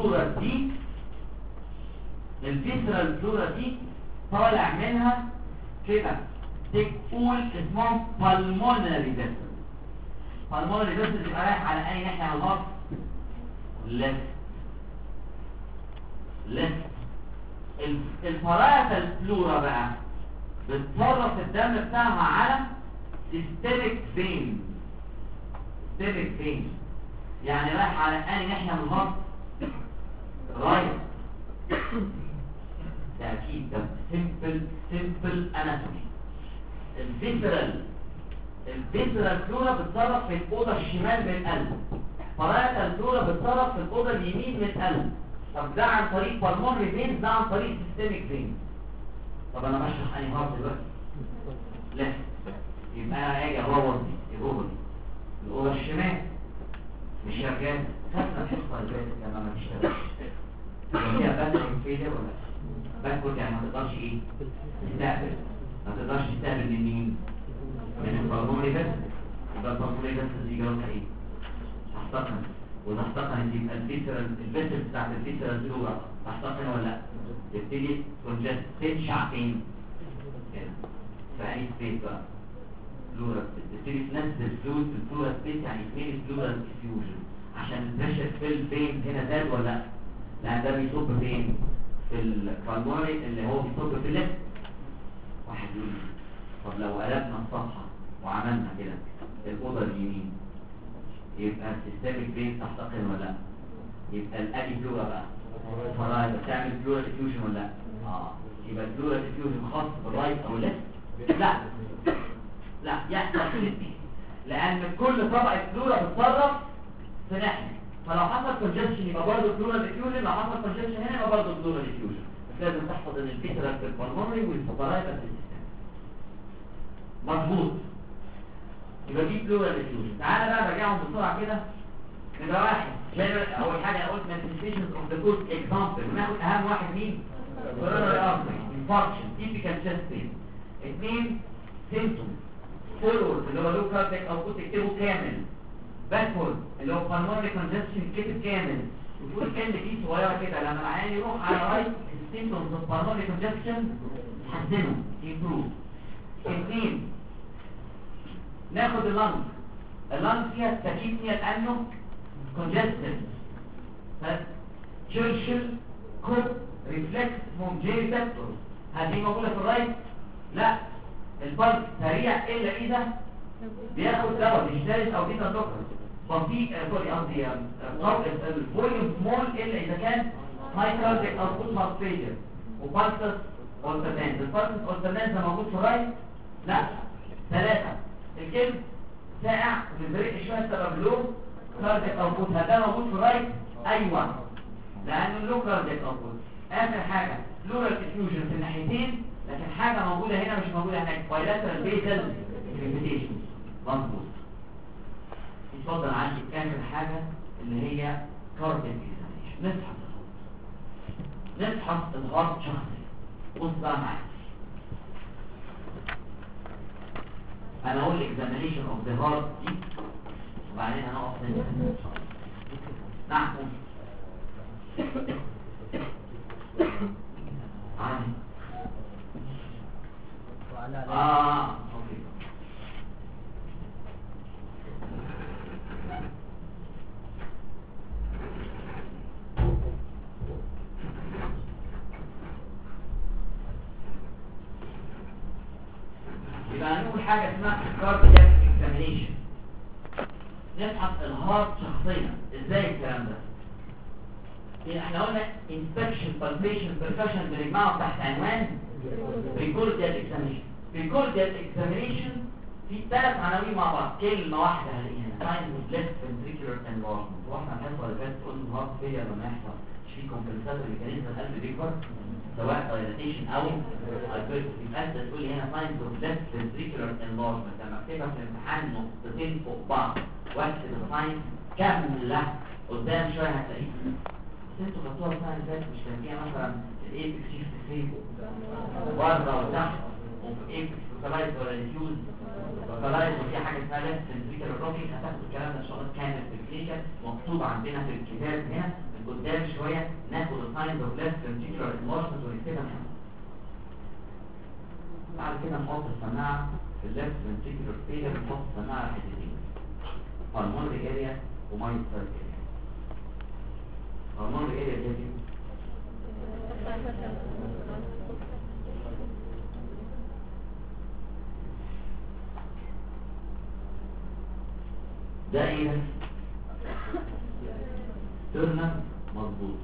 بلورا دي طالع منها كده تقول اسمهم بالمونري فيسل. بالمونري فيسل يبقى رايح على اي ناحيه على الهارت؟ ليفت. البرايتال بلورا بقى بتصرف الدم بتاعها على سيستميك فين. يعني رايح على اي ناحيه من الهارت؟ رايت. ده اكيد ده سيمبل اناتومي. الفيسرال بلورا بتصرف في الاوضه الشمال من القلب، البرايتال بلورا بتصرف في الاوضه اليمين من القلب. طب ده عن طريق بالمونري فين، ده عن طريق سيستميك فين. طب انا بشرح انهي هارت دلوقتي؟ لا، يبقى انا اجي اروض دي الاوضه الشمال مش شغال. خدنا الحصه اللي فاتت لما ما تشتغلش هي باكورد فيلر ولا باكورد، يعني ما تقدرش ايه تستقبل، ما تقدرش تستقبل من مين؟ من البلمونري بس. يبقى البلمونري بس دي جرالها ايه؟ تحتقن، وتحتقن يبقى الفيسل بتاعت الفيسرال بلورا تحتقن ولا لا؟ تبتدي تنشع فين؟ كده في اي سبيس بقى بلورا، تبتدي تنزل فلويد في البلورا سبيس، يعني اثنين بلورا ديفيوجن، عشان البريشر في الفين هنا زاد ولا لا؟ لان ده بيصب فين؟ في البلمونري اللي هو بيصب في الليفت. واحد يقول لي طب لو قلبنا الصفحه وعملنا كده الاوضه اليمين، يبقى السيستميك فين تحتقن ولا لا؟ يبقى الادي بلورا بقى فرايت بتعمل بلورا ديفيوجن ولا لا؟ يبقى البلورا ديفيوجن خاص بالرايت او الليفت؟ لا يحصل في الاثنين، لان كل طبقه بلورا بتتصرف في ناحيه. فلو حصل كونجكشن يبقى برضه بلورا ديفيوجن، لو حصل كونجكشن هنا يبقى برضه بلورا ديفيوجن. بس لازم تحفظ ان الفيسرال في البلمونري والبرايت في السيستم. مظبوط. يبقى دي بلورا ديفيوجن. تعالى بقى نراجعهم بسرعه كده. نبقى واحد اول حاجه قلت manifestations of the good example، ناخد اهم واحد مين؟ coronary artery infarction typical chest pain. 2 symptoms forward اللي هو low cardiac output تكتبه كامل، backward اللي هو pulmonary congestion كتب كامل، وتقول كلمه دي صغيره كده لما العيان يروح على رايت symptoms of pulmonary congestion حسنوا improve. 2 ناخد اللنج فيها التكيفنيا لانه congested، تشرشل كوب ريفلكس مومجي ريسبتورز، هذه موجوده في الرايت؟ لا، البلس سريع الا اذا بياخد دواء ديجيتاليز او بيتا بلوكر، بطيء قصدي الفوليوم سمول الا اذا كان هاي كاردياك اوتبوت هارت فيلير، وبالسس اولترنانس. البالسس اولترنانس ده موجود في الرايت؟ لا. 3 الكلب ساقع في البريق شويه سبب له كاردياك اوتبوت. هل ده موجود في الرايت؟ ايوه، لانه له كاردياك اوتبوت. اخر حاجه بلورال افيوجن في الناحيتين، لكن حاجه موجوده هنا مش موجوده هناك، بايلاترال بيزل ريبيتيشن. مظبوط. اتفضل. عندي اخر حاجه اللي هي كاردياك اكزامينشن. نفحص الهارت شخصي. بص بقى معايا، انا اقول اكزامينشن اوف ذا هارت دي وبعدين هنقف نسال. نعم. اوكي. يبقى هنقول حاجه اسمها كاردياك اكزامينشن. نفحص الهارت شخصيا. ازاي الكلام ده؟ احنا قلنا inspection palpation percussion بنجمعه تحت عنوان precordial examination. precordial examination في 3 عناوين مع بعض، كلمه واحده هنلاقيها signs of left ventricular enlargement. واحنا الحصه اللي فاتت قلنا الهارت فيلير لما يحصل مش في كومبنساتوري ميكانيزم القلب بيكبر سواء dilatation او hypertrophy. فانت تقول لي هنا signs of left ventricular enlargement. لما اكتبها في الامتحان نقطتين فوق بعض واكتب الساينز كامله قدام شويه هتلاقيها. انتوا خدتوها السنه اللي فاتت، مش كان فيها مثلا الايبكس شيفت فيه بره وتحت، وفي ايبكس فوكالايز ولا ريفيوز فوكالايز، وفي حاجه اسمها ليفت فنتريكولار روكينج. هتاخدوا الكلام ده ان شاء الله كامل في الكلينيكال، مكتوب عندنا في الكتاب هنا من قدام شويه. ناخد الساينز اوف ليفت فنتريكولار انلارجمنت ونكتبها هنا. بعد كده نحط السماعه في الليفت فنتريكولار فيلر، نحط السماعه على حتتين، بالمونري اريا ومايوكارديال اريا. بالمونري اريا دي ده ايه ده؟ ترنا. مظبوط.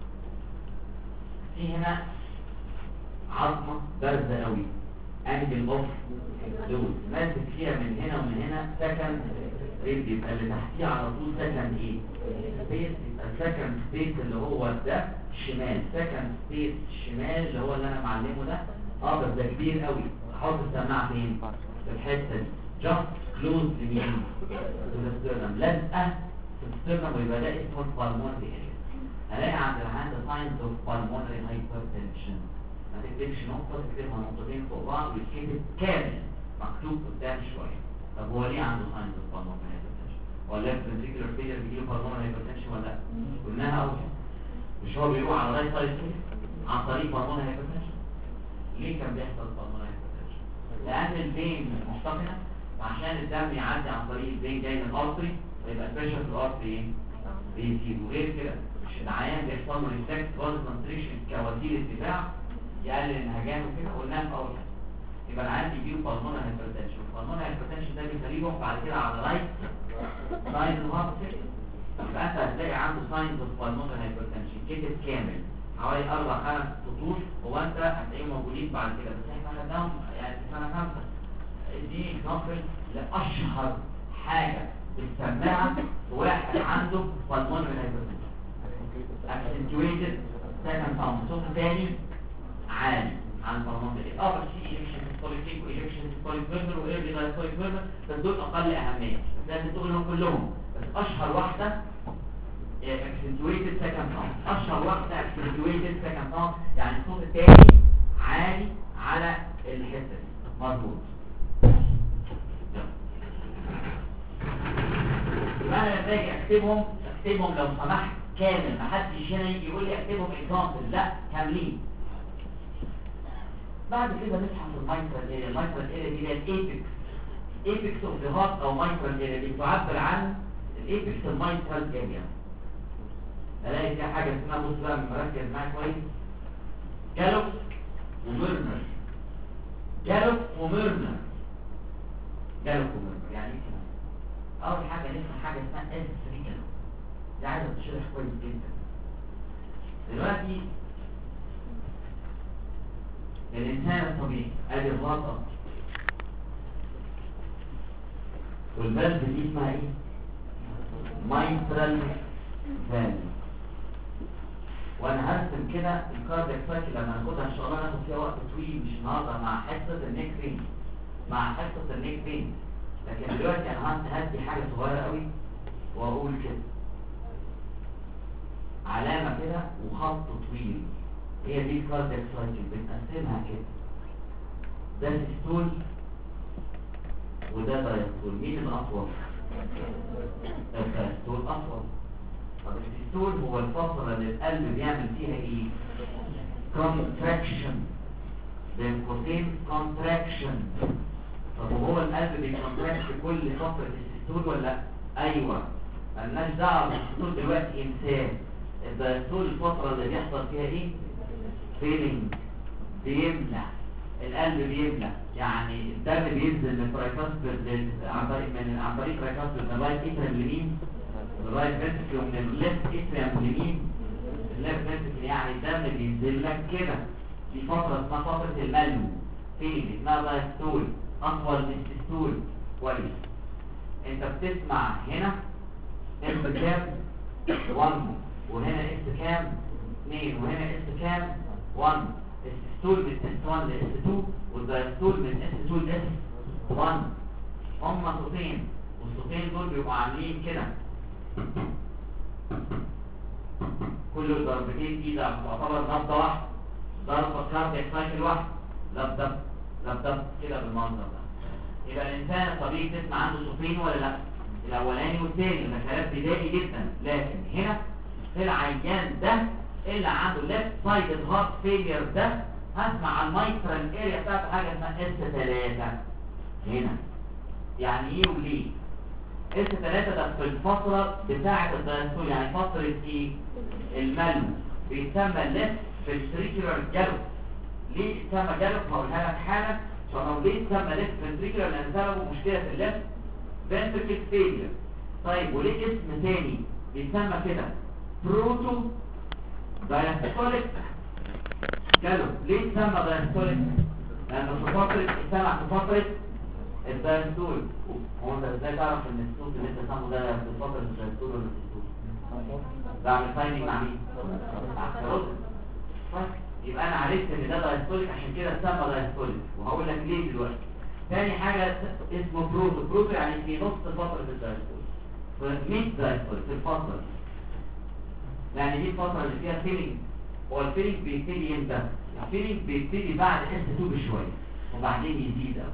في هنا عظمه بارزه قوي، انجل اوف دول ماسك فيها من هنا ومن هنا سكند ريد، يبقى اللي تحتيه على طول سكند ايه؟ سبيس. يبقى سكند سبيس اللي هو ده الشمال، سكند سبيس الشمال اللي هو اللي انا معلمه ده. بس ده كبير قوي. احط السماعه فين؟ في الحته دي جاست كلوز لمين؟ للسترنم، لازقه في السترنم، ويبقى ده اسمه البالمونري اريا. هلاقي عند العند ساينز اوف بالمونري هايبرتنشن. ما تكتبش نقطه، تكتبها نقطتين فوق بعض ويتكتب كامل مكتوب قدام شويه. طب هو ليه عنده ساينز اوف بالمونري هايبرتنشن؟ ولا الفنتريكولار فيلير بيجيله بالمونري هايبرتنشن ولا لا؟ قلناها اول. مش هو بيروح على رايت سايد عن طريق بالمونري هايبرتنشن؟ ليه كان بيحصل بالمونري هايبرتنشن؟ لان الفين محتقنه، وعشان الدم يعدي عن طريق الفين جاي من الارتري، ويبقى البريشر في الارتري ايه؟ بيزيد. وغير كده مش العيان بيحصل له ريفلكس فاز كونستريكشن كوسيله دفاع يقلل الانهجان وكده، قلناها في اول حاجه. يبقى العيان بيجيله بالمونري هايبرتنشن. البالمونري هايبرتنشن ده بيخليه يروح بعد كده على رايت سايد الهارت. يبقى انت هتلاقي عنده ساينز اوف بالمونري هايبرتنشن كتب كامل حوالي 4-5 سطور، هو انت هتلاقيهم موجودين بعد كده، بس احنا خدناهم يعني في سنه 5. دي اكزامبل لاشهر حاجه بتسمعها واحد عنده بالمونري هايبرتنشن. اكسنتويتد سكند ساوند، صوت تاني عالي عن البالمونري. بس في ايجكشن سيستوليك وايجكشن سيستوليك فيرمر وايرلي دايستوليك فيرمر، بس دول اقل اهميه، لازم تقولهم كلهم. بس اشهر واحده accentuated second sound. اشهر واحده accentuated second sound، يعني الصوت الثاني عالي على الحته دي. مظبوط. يبقى انا لما اجي اكتبهم لو سمحت كامل، ما حدش هنا يجي يقول لي اكتبهم اكزامبل، لا كاملين. بعد كده نفحص المايكرال اريا. المايكرال اريا دي هي الايبكس اوف ذا هارت او مايكرال اريا، دي تعبر عن الايبكس المايكرال اريا. الاقي فيها حاجه اسمها، بص بقى مركز معايا كويس، جالوب وميرنر. جالوب وميرنر يعني ايه كده؟ اول حاجه نسمع حاجه اسمها اس3 دي عايزه تشرح كويس جدا. دلوقتي الانسان الطبيعي ادي الغلطه، والبلد دي اسمها ايه؟ mitral valve. وانا هرسم كده الكاردياك سايكل لما ناخدها ان شاء الله، ناخد فيها وقت طويل مش النهارده مع حصه النيك بين، لكن دلوقتي انا هدي حاجه صغيره قوي واقول كده علامه كده وخط طويل، هي دي الكاردياك سايكل بنقسمها كده، ده سيستول وده دايستول. مين الاطول؟ الدايستول اطول. طب السيستول هو الفتره اللي القلب بيعمل فيها ايه؟ كونتراكشن، بين قوسين كونتراكشن. طب وهو القلب بيكونتراكت كل فتره السيستول ولا لا؟ ايوه، مالناش دعوه بالسيستول دلوقتي، انسان. الدايستول الفتره اللي بيحصل فيها ايه؟ فيلينج، بيملى القلب، بيملى يعني الدم بينزل من الترايكاسبيد عن طريق الترايكاسبيد من الرايت اتريم لمين؟ الرايت فنتريكل، ومن الليفت اتريم لمين؟ الليفت فنتريكل. يعني الدم بينزل لك كده. دي فتره اسمها فتره الملو، فين اسمها دايستول، اطول من السيستول. كويس. انت بتسمع هنا اس كام 1، وهنا اس كام 2، وهنا اس كام 1. السيستول من S1 ل S2 والدايستول من S2 ل S1. هما صوتين، والصوتين دول بيبقوا عاملين كده، كل ضربتين دي تعتبر نبضة واحدة، ضربة كاردياك سايكل واحدة، لبدب لبدب كده بالمنظر ده. يبقى الإنسان الطبيعي تسمع عنده صوتين ولا لا؟ الأولاني والثاني، ده كلام بدائي جدا. لكن هنا في العيان ده اللي عنده left sided heart failure ده، هسمع عن المايترال اريا بتاعته حاجه اسمها S3 هنا. يعني ايه وليه؟ S3 ده في الفتره بتاعه الدايستول، يعني فتره ايه؟ الملو، بيتسمى left ventricular gallop. ليه اتسمى جالوب؟ هقولها لك حالا. ليه اتسمى left ventricular؟ لان سببه مشكله في الليفت ventricle failure. طيب وليه اسم تاني بيتسمى كده؟ بروتو دايستوليك جالوب. ليه اتسمى دايستوليك؟ لانه في فتره اتسمع في فتره الدايستول. هو انت ازاي تعرف ان الصوت اللي انت سامعه ده في فتره الدايستول ولا السيستول؟ بعمل فايننج مع مين؟ مع الكاروتيد. طيب يبقى انا عرفت ان ده دايستوليك، عشان كده اتسمى دايستوليك، وهقول لك ليه دلوقتي. تاني حاجه اسمه بروتو. بروتو يعني في نص فتره الدايستول، في ميد دايستوليك، في الفتره دي، لان دي الفتره اللي فيها فيلينج. هو الفيلينج بيبتدي امتى؟ الفيلينج بيبتدي بعد S2 بشويه، وبعدين يزيد قوي.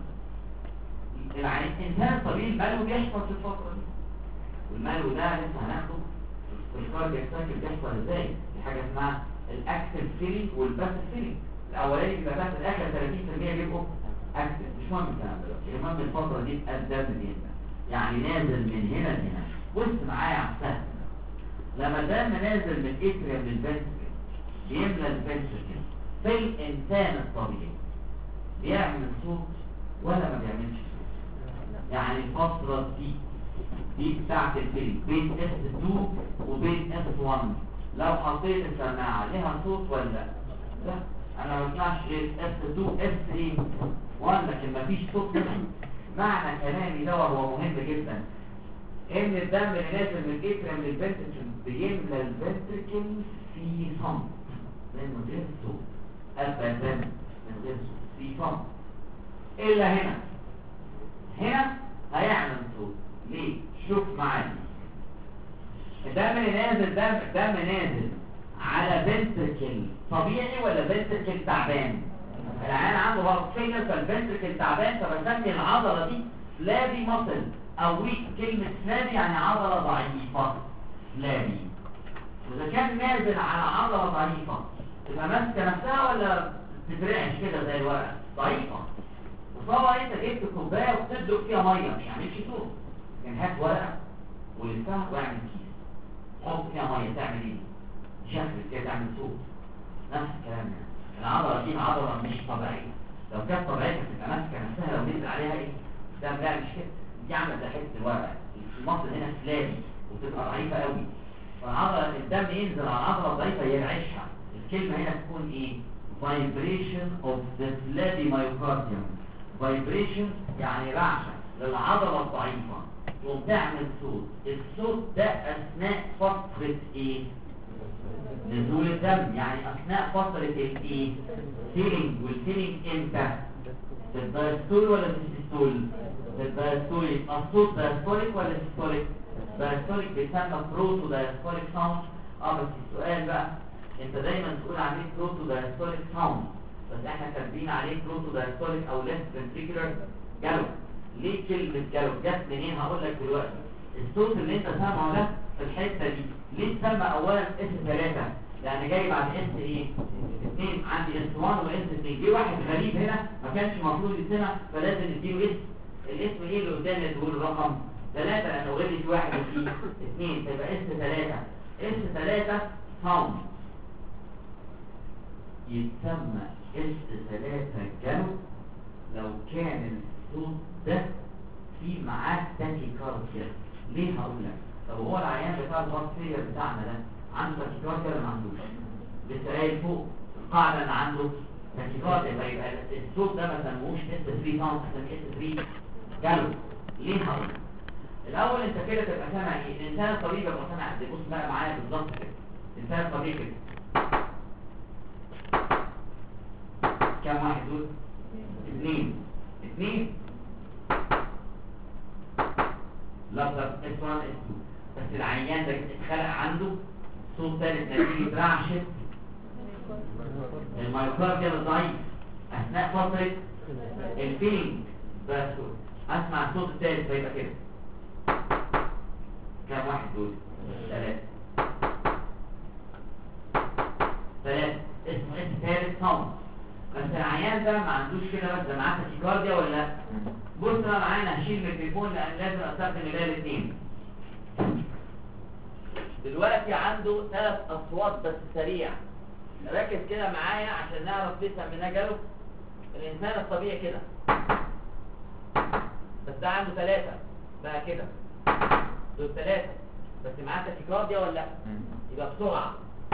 الانسان الطبيعي الملو بيحصل في الفتره دي، والملو ده لسه هناخده في الكاردياك سايكل بيحصل ازاي. في حاجه اسمها الاكتف فيلينج والباسيف فيلينج. الاولاني بيبقى باسيف، اخر 30% بيبقوا اكتف. مش مهم الكلام دلوقتي، المهم الفتره دي بقى الدم بينزل، يعني نازل من هنا لهنا. بص معايا على السهم، لما الدم نازل من اتريم للفنتريكل بيملى الفنتريكل، في الانسان الطبيعي بيعمل صوت ولا ما بيعملش صوت؟ يعني الفترة دي بتاعت الفيلم بين S2 وبين S1، لو حطيت السماعة لها صوت ولا لا؟ لا، انا ما بسمعش غير S2 S1، لكن ما فيش صوت منه. معنى كلامي ده وهو مهم جدا، ان الدم اللي نازل من الاتريم للفنتريكل بيملى الفنتريكل في صمت من غير صوت، ابدا من غير صوت، في صمت. الا هنا هيعمل صوت. ليه؟ شوف معايا، الدم اللي نازل دم نازل على فنتريكل طبيعي ولا فنتريكل تعبان؟ العيان عنده هارت فيلر، فالفنتريكل تعبان، فبسمي العضله دي فلابي ماسل او ويك. كلمه فلابي يعني عضله ضعيفه، فلابي. واذا كان نازل على عضله ضعيفه تبقى ماسكه نفسها ولا تترعش كده زي الورقه؟ ضعيفه. وطبعا انت جبت كوبايه وبتدلق فيها ميه مش هيعملش صوت، لكن هات ورقه ولفها واعمل كيس حط فيها ميه تعمل ايه؟ شكل كده تعمل صوت. نفس الكلام يعني، العضله دي عضله مش طبيعيه. لو كانت طبيعيه تبقى ماسكه نفسها، لو نزل عليها ايه؟ ده لا مش كده، دي عامله زي حته الورقه. المصل هنا فلابي وتبقى ضعيفه قوي، فالعضله الدم ينزل على العضله الضعيفه يرعشها. الكلمه هنا تكون ايه؟ vibration of the flabby myocardium. vibration يعني رعشه للعضله الضعيفه. تقوم تعمل صوت. الصوت ده اثناء فترة ايه؟ نزول الدم، يعني اثناء فترة الايه؟ فيلينج. والفيلينج امتى؟ في الدايستول ولا في السيستول؟ في الدايستول. يبقى الصوت دايستوليك ولا سيستوليك؟ دايستوليك. بيسمى بروتو دايستوليك ساوند. بس السؤال بقى، انت دايما تقول عليه بروتو دايستوليك ساوند، بس احنا كاتبين عليه بروتو دايستوليك او ليفت فنتريكولار جالوب. ليه كلمة جالوب جت منين؟ هقول لك دلوقتي. الصوت اللي انت سامعه ده في الحتة دي ليه اتسمى اولا اس 3؟ يعني جاي بعد اس ايه؟ 2. عندي اس 1 واس 2. جه واحد غريب هنا ما كانش المفروض يتسمع، فلازم نديله اسم. الاسم ايه اللي قدام اللي تقول الرقم 3؟ لان اوريدي في واحد وفي 2، فيبقى اس 3. اس 3 ساوند يتسمى اس 3 جالوب لو كان الصوت ده في معاه تاكيكارديا. ليه؟ هقول لك. طب هو العيان بتاع الهارت فيلير بتاعنا ده عنده تاكيكارديا ولا ما عندوش؟ لسه قايل فوق القاعده ان عنده تاكيكارديا، يبقى الصوت ده ما سموهوش اس 3 ساوند، سميه اس 3 جالوب. ليه؟ هقول لك. الاول انت كده تبقى سامع ايه؟ الانسان الطبيعي بيبقى سامع قد ايه؟ بص بقى معايا بالظبط كده. الانسان الطبيعي كده كم واحد دول؟ 2 لفظ اس 1 اس 2. بس العيان ده اتخلق عنده صوت ثالث نتيجه رعشه المايوكارديا الضعيف اثناء فتره الفيلينج. بس اسمع الصوت الثالث فيبقى كده. كم واحد دول؟ 3 اسمه اس ثالث ساوند. بس العيان ده ما عندوش كده، بس ده معاه تاكيكارديا ولا لا؟ بص بقى معانا، هشيل الميكروفون لان لازم استخدم الاله الاثنين. دلوقتي عنده 3 اصوات بس سريع. ركز كده معايا عشان نعرف ليه سميناه جالوب. الانسان الطبيعي كده، بس ده عنده 3 بقى كده. دول 3 بس معاه تاكيكارديا ولا لا؟ يبقى بسرعه.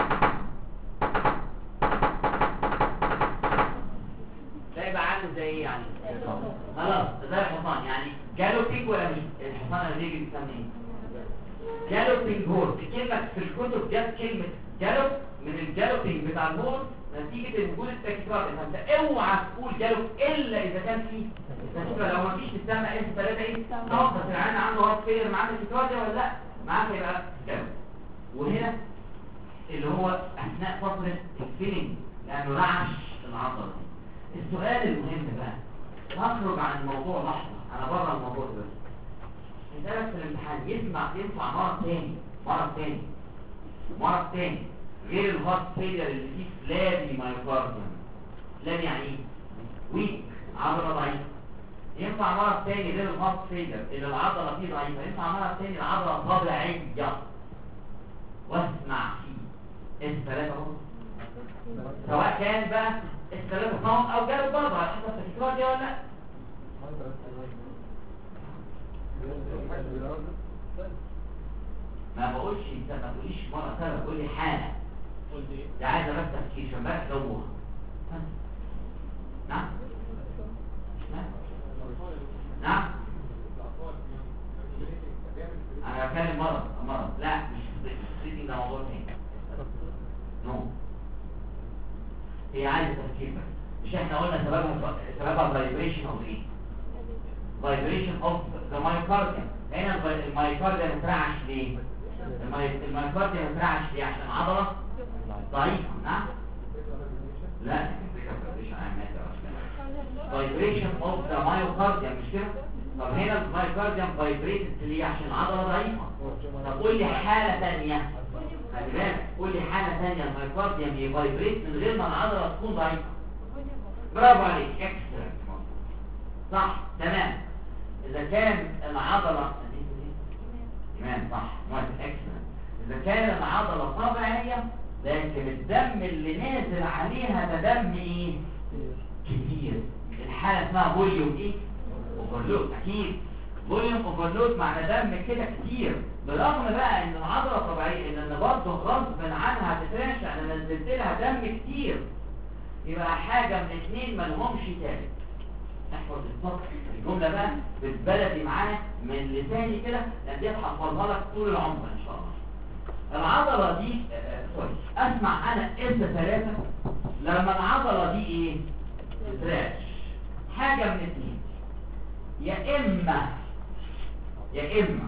ده يبقى عامل زي ايه يعني؟ خلاص زي الحصان. يعني جالوبينج ولا مش الحصان اللي بيجي بيسمى ايه؟ جالوبينج هورس. الكلمه في الكتب جت كلمه جالوب من الجالوبينج بتاع الهورس نتيجه وجود التاكيكارديا. فانت اوعى تقول جالوب الا اذا كان فيه تاكيكارديا. لو ما فيش تسمى اس 3 ايه؟ خلاص. بس العيان عنده هارت فيلر معاه تاكيكارديا ولا لا؟ معاه، يبقى جالوب. وهنا اللي هو اثناء فتره الفيلينج لانه رعش العضله. السؤال المهم بقى، هخرج عن الموضوع لحظة، أنا بره الموضوع ده. إنسانك في الامتحان ينفع مرض تاني غير الهارت فيلر اللي فيه فلابي مايوكارديوم. فلابي يعني إيه؟ ويك، عضلة ضعيفة. ينفع مرض تاني غير الهارت فيلر اللي العضلة فيه ضعيفة. ينفع مرض تاني العضلة طبيعية واسمع فيه اس 3 اهو، سواء كان بقى الثلاثة ساوند او جالوب برضه على حسب التاكيكارديا ولا لا. ما بقولش انت ما تقوليش مرة ثالثة، قول لي حالة. قلت ايه؟ ده عايز بس تفكير عشان بقى تدوها. نعم؟ نعم؟ انا بتكلم مرض لا مش سيتنج، ده موضوع تاني. نو هي عايزه تفكير بس. مش احنا قلنا سببها فايبريشن اوف ايه؟ فايبريشن اوف ذا مايوكارديوم. هنا المايوكارديوم مترعش ليه؟ المايوكارديوم مترعش ليه؟ عشان عضله ضعيفه. نعم؟ لا فايبريشن اوف ذا مايوكارديوم مش كده؟ طب هنا المايوكارديوم فايبريتد ليه؟ عشان عضله ضعيفه. طب قول لي حاله ثانيه، خلي بالك، قول لي حاله ثانيه المايوكارديوم يفايبريت من غير ما العضله تكون ضعيفه. برافو عليك، اكسترا صح تمام. اذا كان العضله تمام صح موافق اكسترا. اذا كان العضله طبيعيه لكن الدم اللي نازل عليها ده دم ايه؟ كتير. الحاله اسمها فوليوم ايه؟ اوفرلود. اكيد فوليوم اوفرلود معنى دم كده كتير. بالرغم بقى ان العضله طبيعيه ان برضه غصب عنها هتترعش، انا نزلت لها دم كتير. يبقى حاجه من اثنين ما لهمش تالت. احفظ بالظبط. الجمله بقى بالبلدي معانا من لساني كده، لان دي هحفظها لك طول العمر ان شاء الله. العضله دي سوري، اسمع انا امتى ثلاثه لما العضله دي ايه؟ تترعش. حاجه من اتنين، يا اما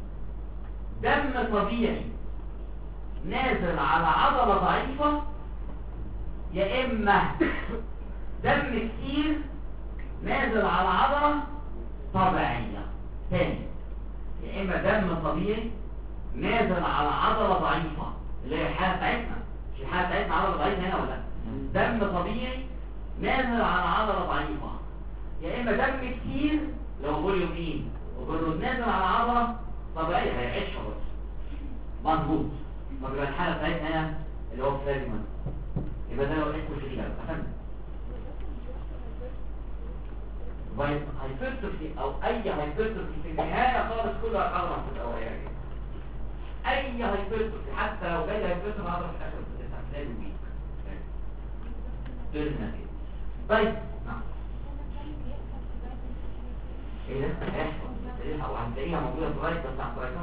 دم طبيعي نازل على عضله ضعيفه، يا اما دم كتير نازل على عضله طبيعيه. تاني، يا اما دم طبيعي نازل على عضله ضعيفه اللي هي الحاله بتاعتنا، مش الحاله بتاعتنا عضله ضعيفه هنا ولا دم طبيعي نازل على عضله ضعيفه، يا اما دم كتير لو فوليوم ايه وبرد نازل على عضله طبيعيه هيعيشها برضه مظبوط. طب يبقى الحاله بتاعتنا هنا اللي هو فلاجمان، يبقى ده لو اسمه شريكه افهم هايبرتروفي او اي هايبرتروفي في النهايه خالص كله هيتعرض في الاولانيه. اي هايبرتروفي حتى لو جاي هايبرتروفي هضرب في الاخر بتاعت ويك درنا كده. طيب نعم ايه ده؟ ايه او هتلاقيها موجوده في الرايت بس على الرايت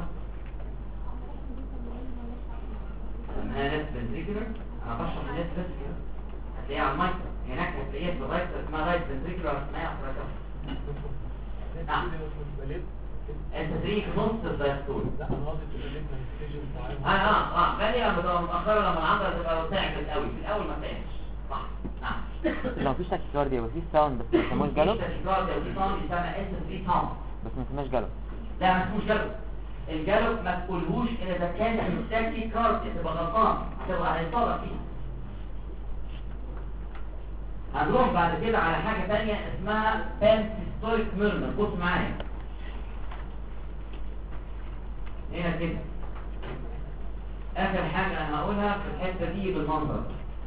لما هي ناس فنتريكولر. انا بشرح الناس بس كده، هتلاقيها على المايكرو هناك، هتلاقيها في الرايت اسمها رايت فنتريكولر اسمها على الرايت. نعم انت تريك نص الدايستول. لا انا قصدي تقول لك غاليه بتبقى متاخره لما العضله تبقى تعبت قوي في الاول ما تعبش صح. نعم لو مفيش تاكيكارديا ومفيش ساوند بس ما اسموش جالوب. مفيش تاكيكارديا وفي ساوند يسمى اس 3 ساوند بس ما اسمهاش جالوب. لا ما اسموش جالوب. الجالوب ما تقولهوش الا اذا كان التاكيكارديا تبقى غلطان هتبقى هيتصرف فيها. هنروح بعد كده على حاجه ثانيه اسمها بانسيستوليك ميرمر. بص معايا هنا كده، اخر حاجه انا هقولها في الحته دي بالمنظر.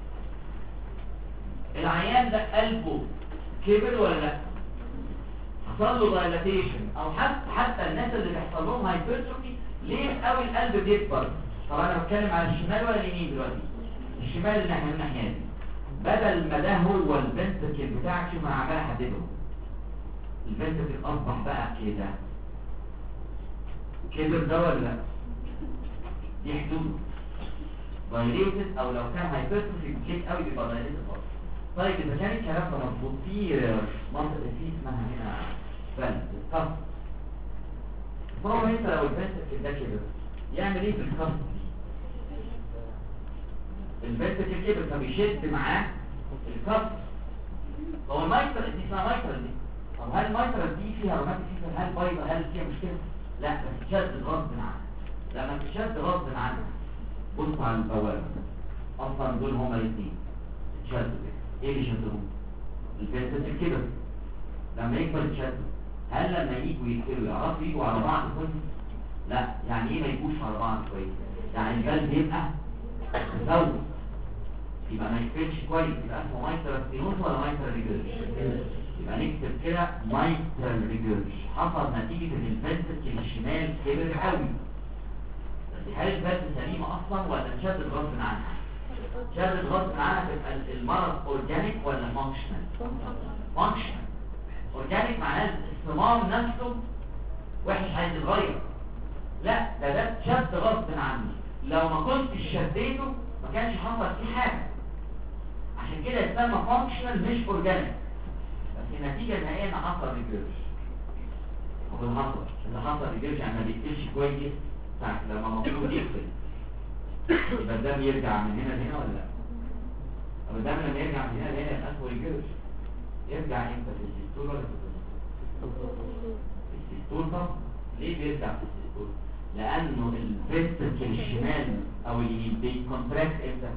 العيان ده قلبه كبر ولا لا؟ حصل له دايلاتيشن، او حتى الناس اللي بيحصل لهم هايبرتروفي ليه قوي القلب بيكبر. طبعا انا بتكلم على الشمال ولا اليمين دلوقتي؟ الشمال اللي احنا الناحيه دي، بدل ما ده هو الفنتركل بتاعك. شوف انا عمال احدده، الفنتركل اصبح بقى كده كبر ده ولا لا؟ دي حدود دايليتد، او لو كان هايبرتروفي كتير قوي بيبقى دايليتد برضه. طيب اذا كان الكلام ده مظبوط، في منطقه فيه اسمها هنا فالف الكف. فهو انت لو الفنتركل ده كبر يعمل ايه في الكف دي؟ الفنتركل كبر فبيشد معاه الكف. هو المايتر دي اسمها مايتر دي. طب هل المايتر دي فيها روماتيك فيها، هل بايظه، هل فيها مشكله؟ لا بس تشد غصب عنها. لما تشد غصب عنها بص على البوابه، اصلا دول هما الاثنين تشدوا كده. ايه اللي شدهم؟ الفنتركل كبر، لما يكبر تشدوا. هل لما يجوا يقفلوا يعرفوا يجوا على بعض كويس؟ لا. يعني ايه ما يجوش على بعض كويس؟ يعني القلب يبقى مزود، يبقى ما يقفلش كويس، يبقى اسمه مايترال ستينوز ولا مايترال ريجيرش. يبقى نكتب كده مايترال ريجيرش حصل نتيجه ان الفنتركل الشمال كبر قوي. بس هل الفالف سليمه اصلا ولا اتشدت غصب عنها؟ اتشدت غصب عنها. تبقى المرض اورجانيك ولا فانكشنال؟ فانكشنال. اورجانيك معناه الصمام نفسه وحش عايز يتغير. لا ده اتشد غصب عني، لو ما كنتش شديته ما كانش حصل فيه حاجه. عشان كده يسمى فانكشنال مش اورجانيك. بس النتيجه النهائيه ان حصل ريجيرش. اللي حصل ريجيرش يعني ما بيقفلش كويس ساعه لما المفروض يقفل. يبقى الدم يرجع من هنا لهنا ولا لا؟ طب الدم لما يرجع من هنا لهنا يبقى اسمه ريجيرش. يرجع امتى؟ في السيستول ولا في السيستول؟ في السيستول. طب ليه بيرجع في السيستول؟ لانه الفنتركل الشمال او اليمين بيكونتراكت امتى؟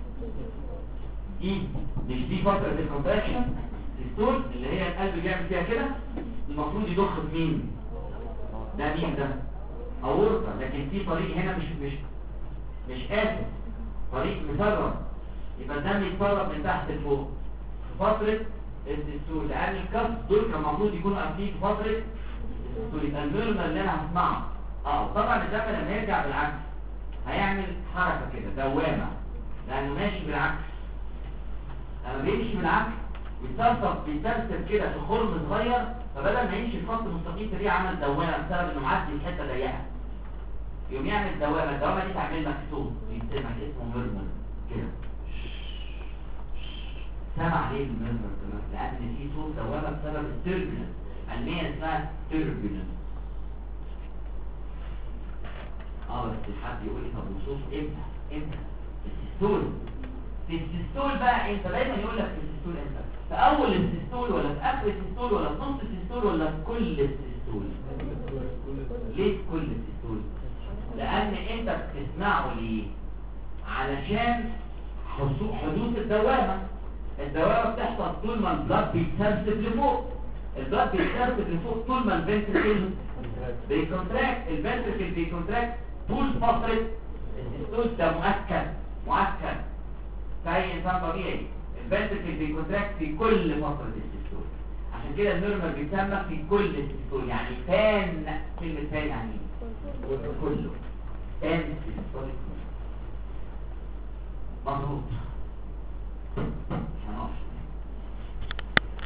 دي فتره الكونتراكشن. السيستول اللي هي القلب بيعمل فيها كده، المفروض يضخ في مين؟ ده مين ده؟ اورطه. لكن في طريق هنا مش قاسم، طريق مسرب، يبقى الدم يتسرب من تحت لفوق في فتره السيستول. لان الكف دول كان المفروض يكونوا قافلين في فتره السيستول. يبقى الميرمر اللي انا هسمعه طبعا الدم لما يرجع بالعكس هيعمل حركه كده دوامه، لانه ماشي بالعكس. لما بيمشي بالعكس بيترسب كده في خرم صغير، فبدل ما يمشي في خط مستقيم تلاقيه عمل دوامه بسبب انه معدي في حته ضيقه. يقوم يعمل دوامه، الدوامه دي تعمل لك صوت بيسمع اسمه ميرمر كده. سمع ليه الميرمر كمان؟ لان في صوت دوامه بسبب التربيلنس، علميا اسمها تربيلنس. بس حد يقول لي طب وصوت امتى؟ السيستول بقى انت دايما يقول لك السيستول امتى؟ في اول السيستول ولا في اخر السيستول ولا في نص السيستول ولا في كل السيستول؟ ليه في كل السيستول؟ لان انت بتسمعه ليه؟ علشان حدوث الدوامه بتحصل طول ما البلاد بيتسرسب لفوق. البلاد بيتسرسب لفوق طول ما الفنتركل بيكونتراكت. الفنتركل بيكونتراكت طول فتره السيستول. ده مؤكد في اي انسان طبيعي. الفنتركل بيكونتراكت في كل فتره السيستول. عشان كده الميرمر بيتسمى في كل السيستول. يعني فان، كلمه فان يعني ايه؟ كله فان سيستوليك. مظبوط. هنقف